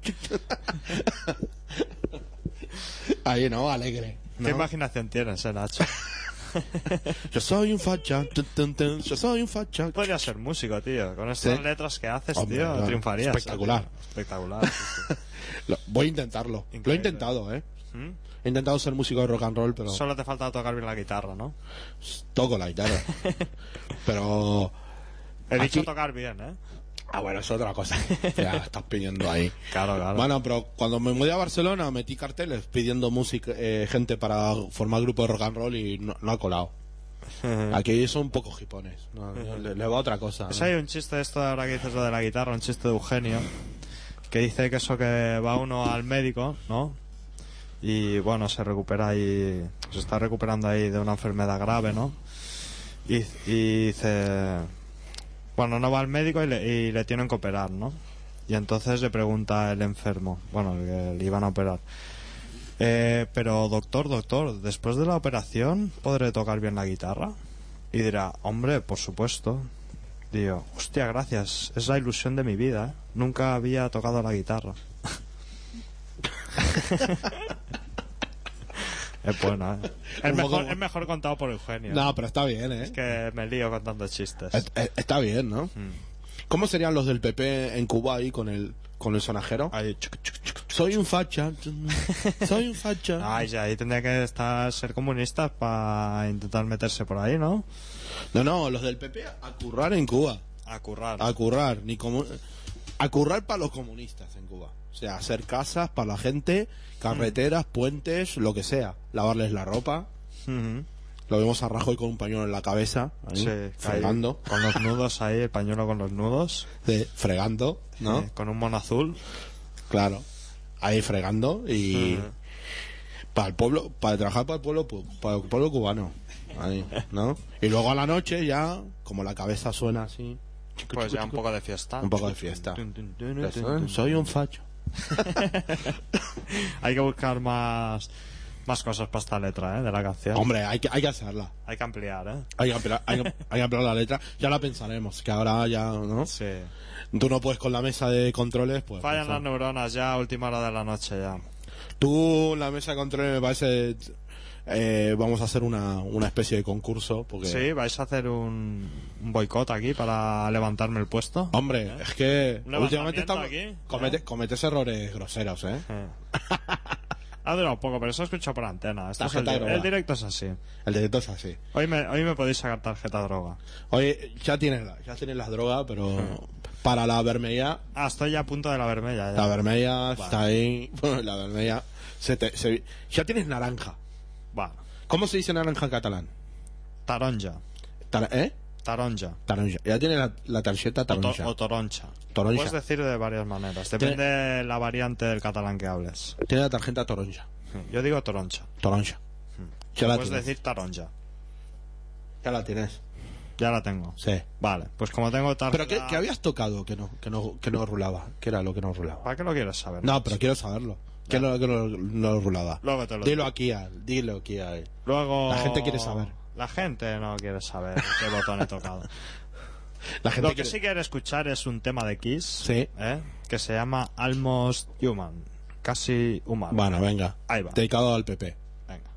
Ahí, ¿no? Alegre. ¿no? ¿Qué imaginación tienes, eh, Nacho? Yo soy un facha. tun, tun, tun, Yo soy un facha. Podría ser músico, tío. Con estas Sí. letras que haces, Hombre, tío, claro. triunfarías. Espectacular. eh, tío. Espectacular. sí, sí. Lo- voy a intentarlo. Lo he Increíble. intentado, ¿eh? ¿Mm? He intentado ser músico de rock and roll, pero Solo te falta tocar bien la guitarra, ¿no? toco la guitarra. Pero... He dicho Aquí- tocar bien, ¿eh? Ah, bueno, es otra cosa. Ya estás pidiendo ahí. Claro, claro. Bueno, pero cuando me mudé a Barcelona metí carteles pidiendo música, eh, gente para formar grupo de rock and roll y no, no ha colado. Aquí son un poco hipones. No, no, le, le va otra cosa. Pues ¿no? hay un chiste de esto ahora que dices lo de la guitarra, un chiste de Eugenio, que dice que eso que va uno al médico, ¿no? Y bueno, se recupera ahí, se está recuperando ahí de una enfermedad grave, ¿no? Y, y dice, bueno, no va al médico y le, y le tienen que operar, ¿no? Y entonces le pregunta el enfermo, bueno, el que le iban a operar, eh, pero doctor, doctor, después de la operación, ¿podré tocar bien la guitarra? Y dirá, hombre, por supuesto. Digo, hostia, gracias, es la ilusión de mi vida, ¿eh? Nunca había tocado la guitarra. Es buena, ¿eh? Es Un poco- mejor, es mejor contado por Eugenio. No, pero está bien, ¿eh? Es que me lío contando chistes. Es- es- está bien, ¿no? Mm. ¿Cómo serían los del P P en Cuba ahí con el, con el sonajero? Ahí, chuc, chuc, chuc. Soy un facha. Soy un facha. Ay, ya, ahí tendría que estar ser comunistas para intentar meterse por ahí, ¿no? No, no, los del P P a currar en Cuba. A currar. A currar, ni como a currar para los comunistas en Cuba. O sea, hacer casas para la gente, carreteras, puentes, lo que sea. Lavarles la ropa. Ujú. Lo vemos a Rajoy con un pañuelo en la cabeza, ahí, Sí, fregando, ahí, con los nudos ahí, el pañuelo con los nudos. de- fregando, ¿no? eh, con un mono azul. Claro. Ahí fregando y Ujú. para el pueblo, para trabajar para el pueblo, pu- para el pueblo cubano, ahí, ¿no? Y luego a la noche ya, como la cabeza suena así, Pues ya un poco de fiesta. un poco de fiesta. Tun, tun, tun, tun, Eso, tun. soy un facho. Hay que buscar más más cosas para esta letra, ¿eh? De la canción. Hombre, hay que, hay que hacerla. Hay que ampliar, ¿eh? Hay que, ampliar, hay, que, hay que ampliar la letra. Ya la pensaremos, que ahora ya, ¿no? Sí. Tú no puedes con la mesa de controles, pues. Fallan pensar. las neuronas ya a última hora de la noche ya. Tú, la mesa de controles, me parece. Eh, vamos a hacer una, una especie de concurso. Porque, Sí, vais a hacer un, un boicot aquí para levantarme el puesto. Hombre, es que Un últimamente levantamiento estamos. aquí, Comete, ¿eh? cometes errores groseros, ¿eh? Eh. Ha durado un poco, pero eso he escuchado por antena. Esto es el, Tarjeta de droga. el directo es así. El directo es así. Hoy me, hoy me podéis sacar tarjeta droga. Oye, ya tienes la, ya tienes la droga, pero para la vermella, Ah, estoy ya a punto de la vermella. Ya. la vermella está ahí. Bueno, la vermella. Se te, se- ya tienes naranja. Va. ¿Cómo se dice naranja en catalán? Taronja. Tar- ¿Eh? Taronja. Taronja. Ya tienes la, la tarjeta O, to- taronja. o toroncha. Toronja. Puedes decir de varias maneras. Depende de la variante del catalán que hables. Tiene la tarjeta toronja. Yo digo toroncha. Toronja. Ya la Puedes tienes. decir taronja. Ya la tienes. Ya la tengo. Sí. Vale, pues como tengo tarde. ¿Pero qué, qué habías tocado que no, que no, que no rulaba? ¿Qué era lo que no rulaba? ¿Para qué lo quieres saber? No, pero quiero saberlo. ¿Qué es lo que no, no rulaba? Luego te lo Dilo digo. aquí, a- dilo aquí. A él. Luego... La gente quiere saber. La gente no quiere saber qué botón he tocado. La gente Lo que quiere... sí quiere escuchar es un tema de Kiss. Sí. ¿eh? Que se llama Almost Human. Casi humano. Bueno, venga. Ahí va. Dedicado al P P. Venga.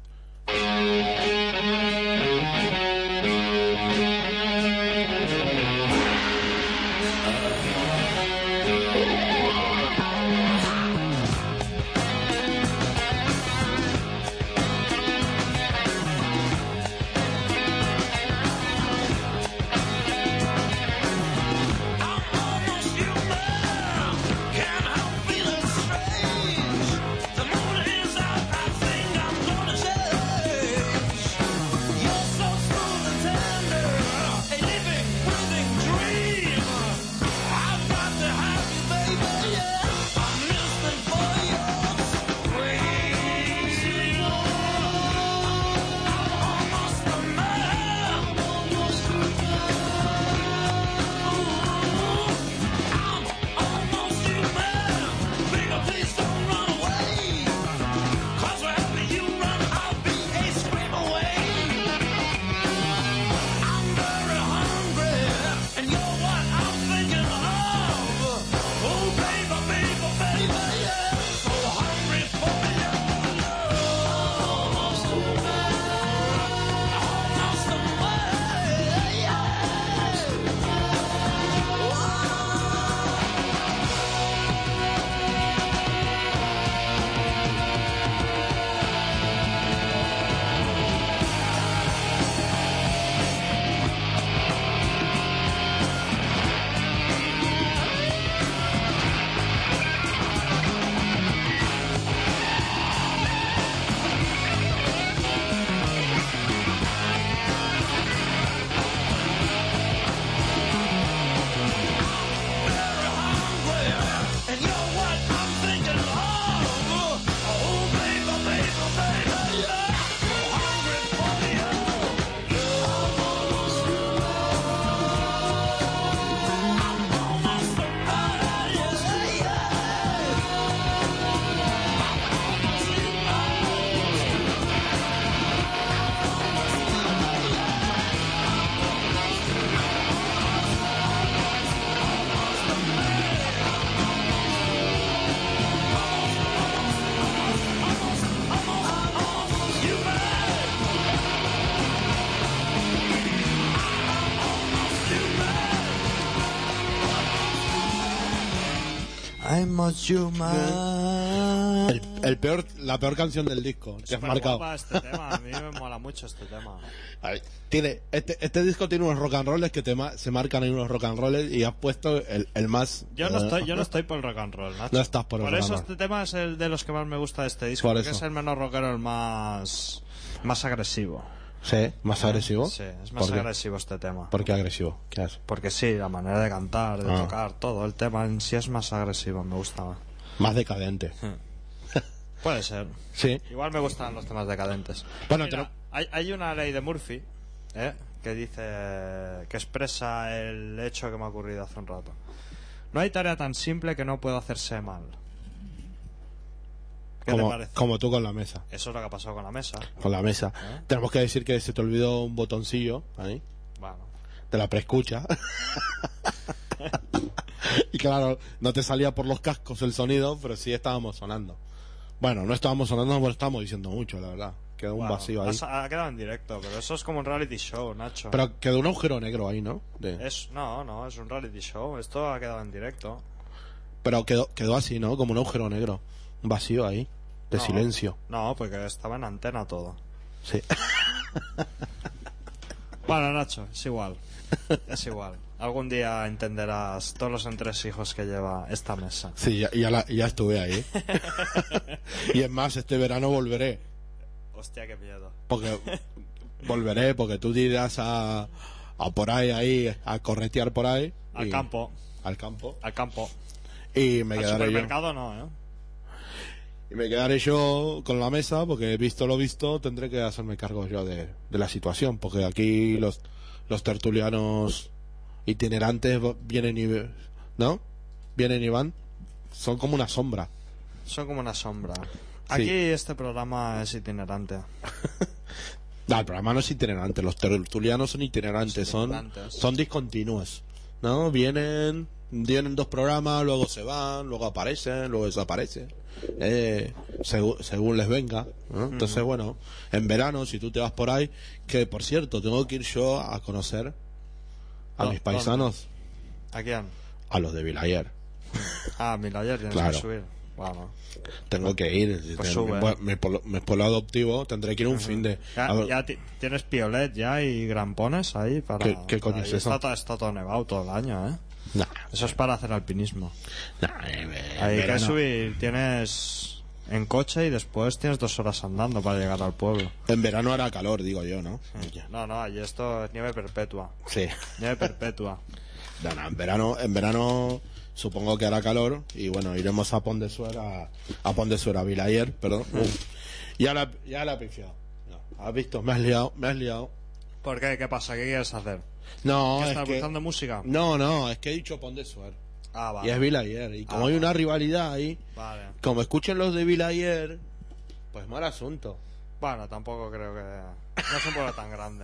Almost Human. El, el peor, la peor canción del disco. Que has marcado. Guapa este tema, a mí me mola mucho este tema. A ver, tiene, este, este disco tiene unos rock and rolls que te ma- se marcan en unos rock and rolls y has puesto el, el más. Yo no eh, estoy, yo no estoy por el rock and roll, Nacho. No estás por el rock eso and este tema es el de los que más me gusta de este disco, Por porque eso. es el menos rockero, el más más agresivo. Sí, más agresivo. Sí, es más ¿Por qué? agresivo este tema. ¿Por qué agresivo? ¿Qué hace? Porque sí, la manera de cantar, de Ah. tocar, todo el tema en sí es más agresivo, me gusta más. Más decadente. Puede ser. Sí. Igual me gustan los temas decadentes. Bueno, Mira, te lo- hay, hay una ley de Murphy, ¿eh? Que dice, que expresa el hecho que me ha ocurrido hace un rato. No hay tarea tan simple que no pueda hacerse mal. ¿Qué como, te parece? como tú con la mesa. Eso es lo que ha pasado con la mesa. Con la mesa. ¿Eh? Tenemos que decir que se te olvidó un botoncillo ahí. Bueno. De la preescucha. Y claro, no te salía por los cascos el sonido, pero sí estábamos sonando. Bueno, no estábamos sonando, pero estábamos diciendo mucho, la verdad. Quedó un Bueno, vacío ahí. Ha, ha quedado en directo, pero eso es como un reality show, Nacho. Pero quedó un agujero negro ahí, ¿no? De- Es, no, no, es un reality show. Esto ha quedado en directo. Pero quedó, quedó así, ¿no? Como un agujero negro. Un vacío ahí. De No, silencio. No, porque estaba en antena todo. Sí. Bueno, Nacho, es igual. Es igual. Algún día entenderás todos los entresijos que lleva esta mesa. Sí, ya, ya, la- ya estuve ahí. Y es más, este verano volveré. Hostia, qué miedo. Porque volveré, porque tú te irás a, a por ahí, ahí, a corretear por ahí. Al y- campo, Al campo. al campo. Y me Al quedaré yo. supermercado no, ¿eh? y me quedaré yo con la mesa, porque visto lo visto tendré que hacerme cargo yo de, de la situación, porque aquí los los tertulianos itinerantes vienen y ¿no? vienen y van, son como una sombra. Son como una sombra. Aquí Sí. este programa es itinerante. No, el programa no es itinerante, los tertulianos son itinerantes, son itinerantes. son discontinuos, ¿no? Vienen, vienen dos programas, luego se van, luego aparecen, luego desaparecen, eh, segu- según les venga, ¿no? Entonces, bueno, en verano, si tú te vas por ahí, que por cierto, tengo que ir yo a conocer a ¿Dó- mis paisanos, ¿A quién? a los de Vilayer. Ah, Milayer, tienes Claro. que subir. Bueno, Tengo que ir. Pues Ten- sube. bueno, mi, polo, mi pueblo adoptivo tendré que ir un fin de. ya, a ver, ya ti- tienes piolet ya y grampones ahí para... ¿Qué- qué coño ahí es eso? Está, todo- está todo nevado todo el año, ¿eh? nah, Eso es para hacer alpinismo. nah, en- en Hay que verano. subir, tienes en coche y después tienes dos horas andando para llegar al pueblo. En verano hará calor, digo yo, ¿no? No, no, allí esto es nieve perpetua. Sí. Nieve perpetua. No, no, en verano, en verano supongo que hará calor y bueno, iremos a Pont de Suera, a Pont de Suera, a Vilayer, perdón. Uf. Ya la, ya la he pifiado. No, has visto, me has liado, me has liado. ¿Por qué? ¿Qué pasa? ¿Qué quieres hacer? No, ¿Qué es estás que, buscando música? no, no, es que he dicho Pont de Suera Ah, vale. y es Vilayer y como Ah, hay vale. una rivalidad ahí, Vale. como escuchen los de Vilayer, pues mal asunto. Bueno, tampoco creo que... No es un pueblo tan grande.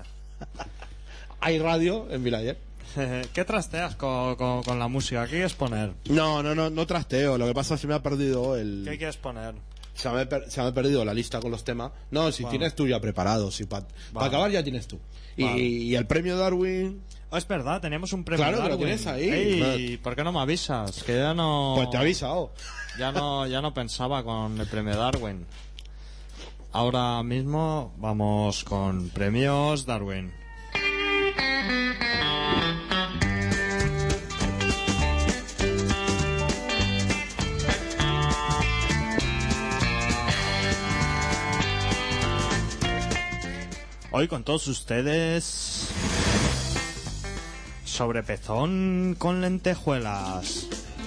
Hay radio en Vilayer. ¿Qué trasteas con, con, con la música? ¿Qué quieres poner? No, no, no, no trasteo. Lo que pasa es que se me ha perdido el. ¿Qué quieres poner? Se me, ha per- se me ha perdido la lista con los temas. No, si Bueno. tienes tú ya preparado. Si para Vale. acabar ya tienes tú. Y, Vale. y el premio Darwin. Oh, es verdad, teníamos un premio Claro que lo Darwin. tienes ahí. Ey, ¿por qué no me avisas? Que ya no... Pues te he avisado. Ya no, ya no pensaba con el premio Darwin. Ahora mismo vamos con premios Darwin. Hoy con todos ustedes sobrepezón con lentejuelas.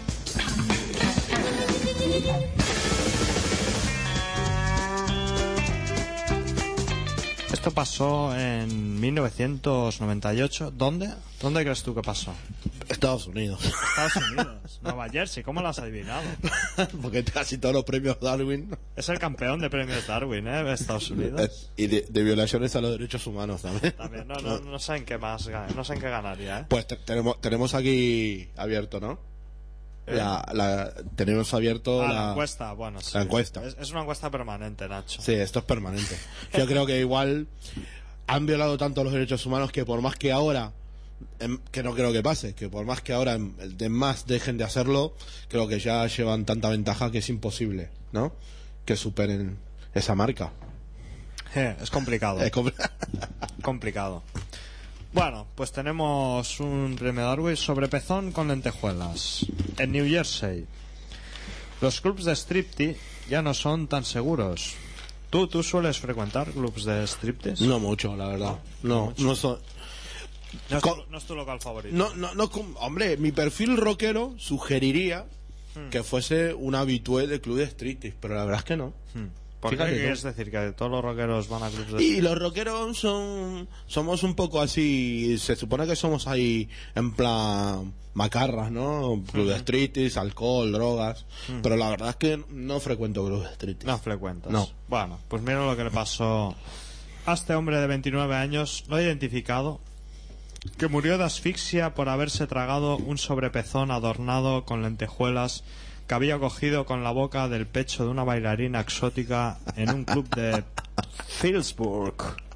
Esto pasó en mil novecientos noventa y ocho. ¿Dónde? ¿Dónde crees tú que pasó? Estados Unidos. Estados Unidos, Nueva Jersey. ¿Cómo lo has adivinado? Porque casi todos los premios Darwin. Es el campeón de premios Darwin, ¿eh? De Estados Unidos. Y de, de violaciones a los derechos humanos también. También, no, no, no sé en qué más, ga- no sé en qué ganaría, ¿eh? Pues te- tenemos, tenemos aquí abierto, ¿no? La, la- tenemos abierto Ah, la, la encuesta, bueno, sí. la encuesta. Es, es una encuesta permanente, Nacho. Sí, esto es permanente. Yo creo que igual han violado tanto los derechos humanos que por más que ahora, em, que no creo que pase, que por más que ahora em, de más dejen de hacerlo, creo que ya llevan tanta ventaja que es imposible, ¿no? Que superen esa marca. Eh, es complicado. Es como- complicado. Bueno, pues tenemos un premio Darwin sobre pezón con lentejuelas. En New Jersey, los clubs de striptease ya no son tan seguros. ¿Tú, tú sueles frecuentar clubs de striptease? no mucho, la verdad. No, no soy. No es, Co- tu, no es tu local favorito. No, no, no, com- hombre, mi perfil rockero sugeriría Hmm. que fuese un habitué de club de striptease, pero la verdad es que no. Hmm. ¿Por qué Fíjate tú. quieres decir que todos los rockeros van a clubs de Y los rockeros son somos un poco así, se supone que somos ahí en plan macarras, ¿no? Club de striptease, alcohol, drogas, pero la verdad es que no frecuento club de striptease. No frecuentas. No. Bueno, pues mira lo que le pasó a este hombre de veintinueve años, no identificado, que murió de asfixia por haberse tragado un sobrepezón adornado con lentejuelas que había cogido con la boca del pecho de una bailarina exótica en un club de Phillipsburg.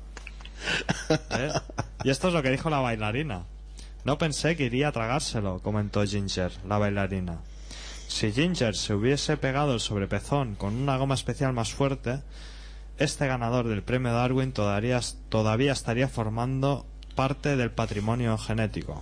¿Eh? Y esto es lo que dijo la bailarina. No pensé que iría a tragárselo, comentó Ginger, la bailarina. Si Ginger se hubiese pegado el sobrepezón con una goma especial más fuerte, este ganador del premio Darwin todavía, todavía estaría formando parte del patrimonio genético.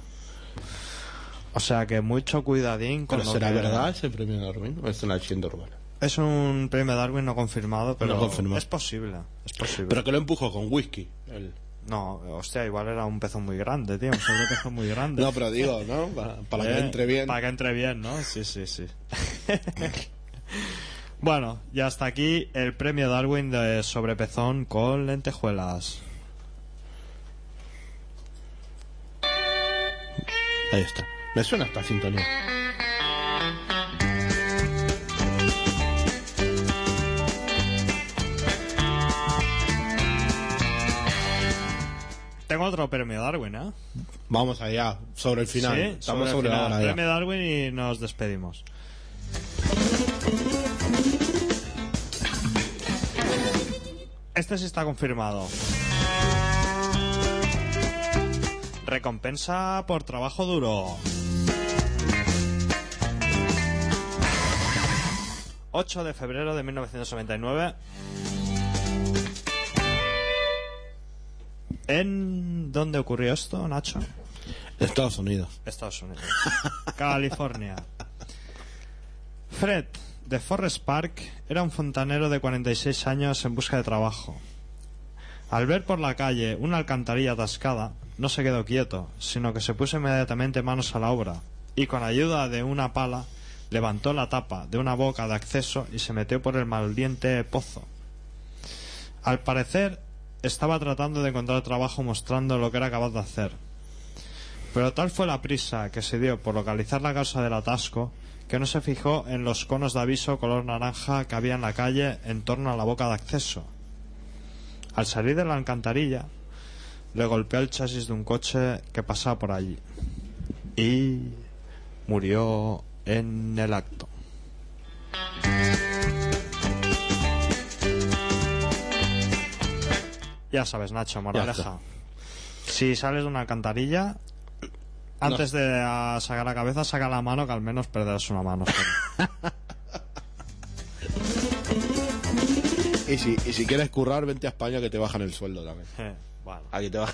O sea que mucho cuidadín con ¿Pero lo será que- verdad ese premio Darwin o es una leyenda urbana? Es un premio Darwin no confirmado, pero No confirmado. es posible, es posible. Pero que lo empujó con whisky. él. No, hostia, igual era un pezón muy grande, tío, un sobrepezón muy grande. No, pero digo, ¿no? Para, para que Eh, entre bien. Para que entre bien, ¿no? Sí, sí, sí. Bueno, y hasta aquí el premio Darwin de sobrepezón con lentejuelas. Ahí está. Me suena esta sintonía. Tengo otro premio Darwin, ¿eh? Vamos allá, sobre el final. Sí, Estamos sobre, sobre el la final. hora ya. Premio Darwin y nos despedimos. Este sí está confirmado. Recompensa por trabajo duro. ocho de febrero de mil novecientos noventa y nueve. ¿En dónde ocurrió esto, Nacho? Estados Unidos. Estados Unidos. California. Fred, de Forest Park, era un fontanero de cuarenta y seis años en busca de trabajo. Al ver por la calle una alcantarilla atascada, no se quedó quieto, sino que se puso inmediatamente manos a la obra y con ayuda de una pala levantó la tapa de una boca de acceso y se metió por el maldiente pozo. Al parecer, estaba tratando de encontrar trabajo mostrando lo que era capaz de hacer. Pero tal fue la prisa que se dio por localizar la causa del atasco que no se fijó en los conos de aviso color naranja que había en la calle en torno a la boca de acceso. Al salir de la alcantarilla, le golpeó el chasis de un coche que pasaba por allí y murió en el acto. Ya sabes, Nacho, moraleja. Si sales de una alcantarilla, antes no. de a sacar la cabeza, saca la mano, que al menos perderás una mano. y, si, y si quieres currar, vente a España que te bajan el sueldo también. Eh, bueno. Aquí te va.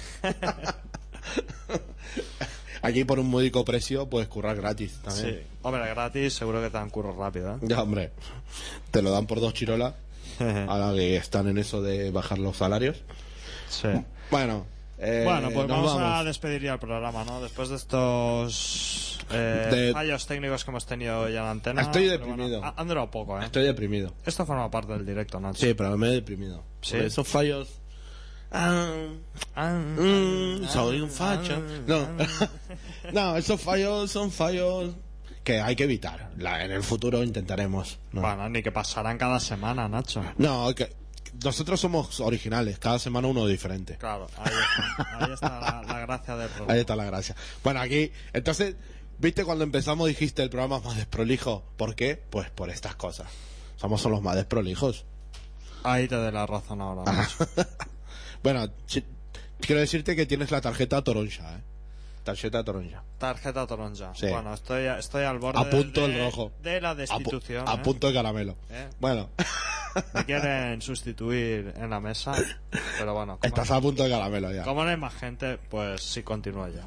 Aquí por un módico precio puedes currar gratis también. Sí, hombre, gratis seguro que te dan curro rápido, ¿eh? Ya, hombre. Te lo dan por dos chirolas. Ahora que están en eso de bajar los salarios. Sí. Bueno, eh, bueno, pues vamos, vamos a despedir ya el programa, ¿no? Después de estos eh, de... fallos técnicos que hemos tenido ya en la antena. Estoy deprimido. Bueno, han durado poco, ¿eh? Estoy deprimido. Esto forma parte del directo, ¿no? Sí, pero me he deprimido. Sí. Esos fallos. Ah, ah, mm, soy un facho. No, no, esos fallos son fallos que hay que evitar. La, en el futuro intentaremos. ¿no? Bueno, ni que pasarán cada semana, Nacho. No, que nosotros somos originales, cada semana uno diferente. Claro, ahí está, ahí está la, la gracia del programa. Ahí está la gracia. Bueno, aquí, entonces, ¿viste cuando empezamos dijiste el programa más desprolijo? ¿Por qué? Pues por estas cosas. Somos son los más desprolijos. Ahí te doy la razón ahora, Nacho. Bueno, si, quiero decirte que tienes la tarjeta toronja, ¿eh? Tarjeta toronja. Tarjeta toronja. Sí. Bueno, estoy, estoy al borde a punto de, el rojo. de la destitución. A, pu- a ¿eh? punto de caramelo. ¿Eh? Bueno. Me quieren sustituir en la mesa, pero bueno. Estás no, a punto de caramelo ya. Como no hay más gente, pues sí continúo yo.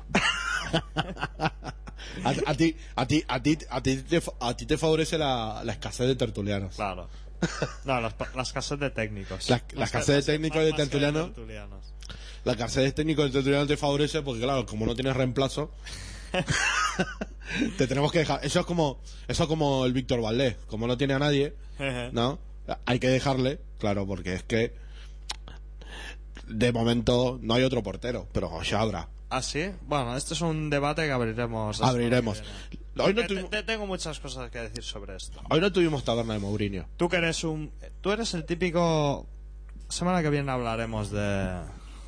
a, a ti, a ti, a ti, a ti, te, a ti te favorece la, la escasez de tertulianos. Claro. No, las, la escasez de técnicos. La, la escasez de técnicos y de tertulianos. La escasez de técnicos y de tertulianos te favorece porque, claro, como no tienes reemplazo, te tenemos que dejar. Eso es como, eso es como el Víctor Valdés. Como no tiene a nadie, ¿no? Hay que dejarle, claro, porque es que de momento no hay otro portero, pero ya habrá. ¿Ah, sí? Bueno, este es un debate que abriremos. Abriremos. Hoy no te, tuvimos... te, tengo muchas cosas que decir sobre esto. Hoy no tuvimos taberna de Mourinho. Tú que eres un... Tú eres el típico... Semana que viene hablaremos de...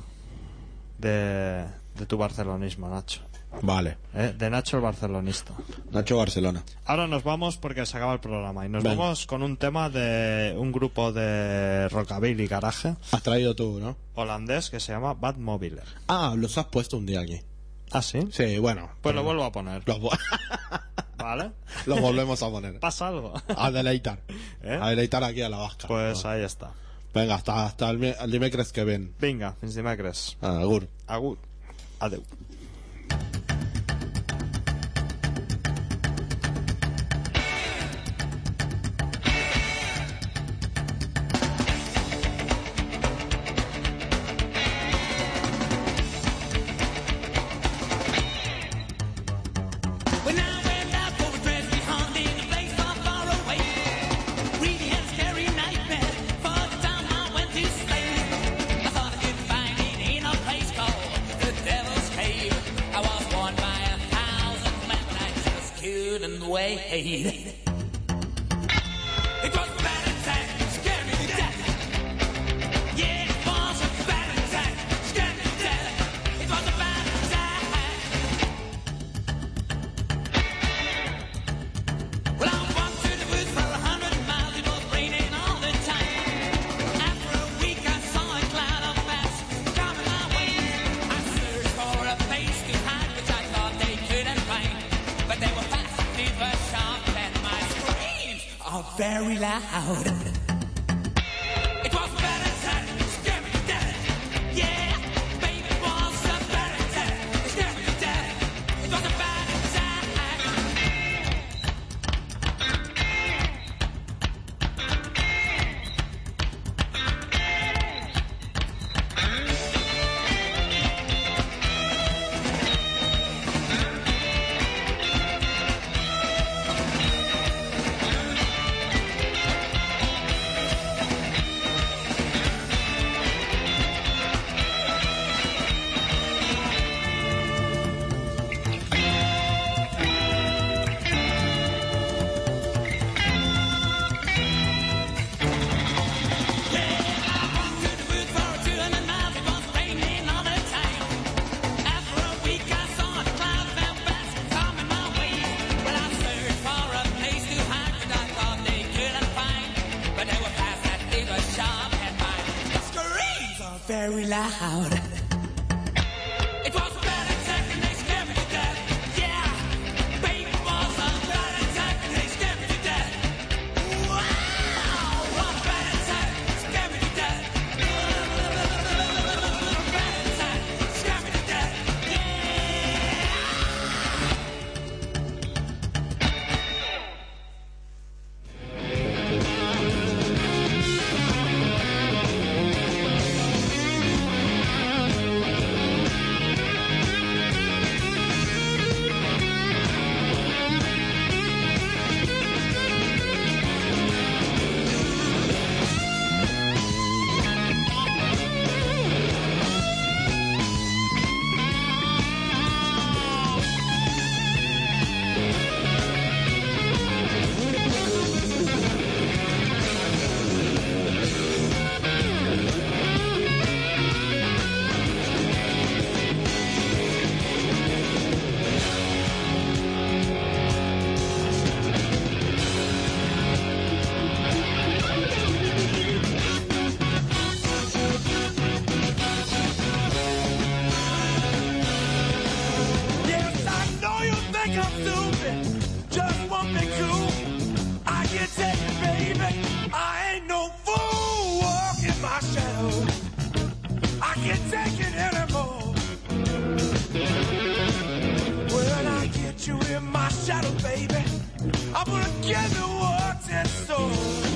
De, de tu barcelonismo, Nacho. Vale. ¿Eh? De Nacho el barcelonista. Nacho Barcelona. Ahora nos vamos porque se acaba el programa y nos Venga. vamos con un tema de un grupo de rockabilly garaje. Has traído tú, ¿no? Holandés que se llama Bad Mobile. Ah, los has puesto un día aquí. ¿Ah, sí? Sí, bueno. Pues lo vuelvo a poner. Los, vo- ¿Vale? los volvemos a poner. ¿Pasa algo? A deleitar. ¿Eh? A deleitar aquí a la vasca. Pues ¿no? ahí está. Venga, hasta, hasta el, mi- el dimecres que ven. Vinga, fins dimecres. Ah, agur. Agur. Adeu. When I went out for a dress, we hung in a place not far away. We Wade. It was a bad attack, scared me to death. Yeah, it was a bad attack, scared me to death. It was a bad attack. Well, I walked through the woods for a hundred miles. It was raining all the time. After a week, I saw a cloud of bats coming my way. I searched for a place to hide, which I thought they couldn't find. But they were fast, these were sharp, and my screams are very loud. It was a bad attack, scared me to death. Yeah, baby, it was a bad attack, scared me to death. It was a bad attack. Very loud. It was a bad attack and they scared me to death. Yeah, baby, it was a bad attack and they scared me to death. Wow, what a bad attack, scared me to death. Bad attack, scared me to death. Shadow, baby, I'm gonna give you what's in store.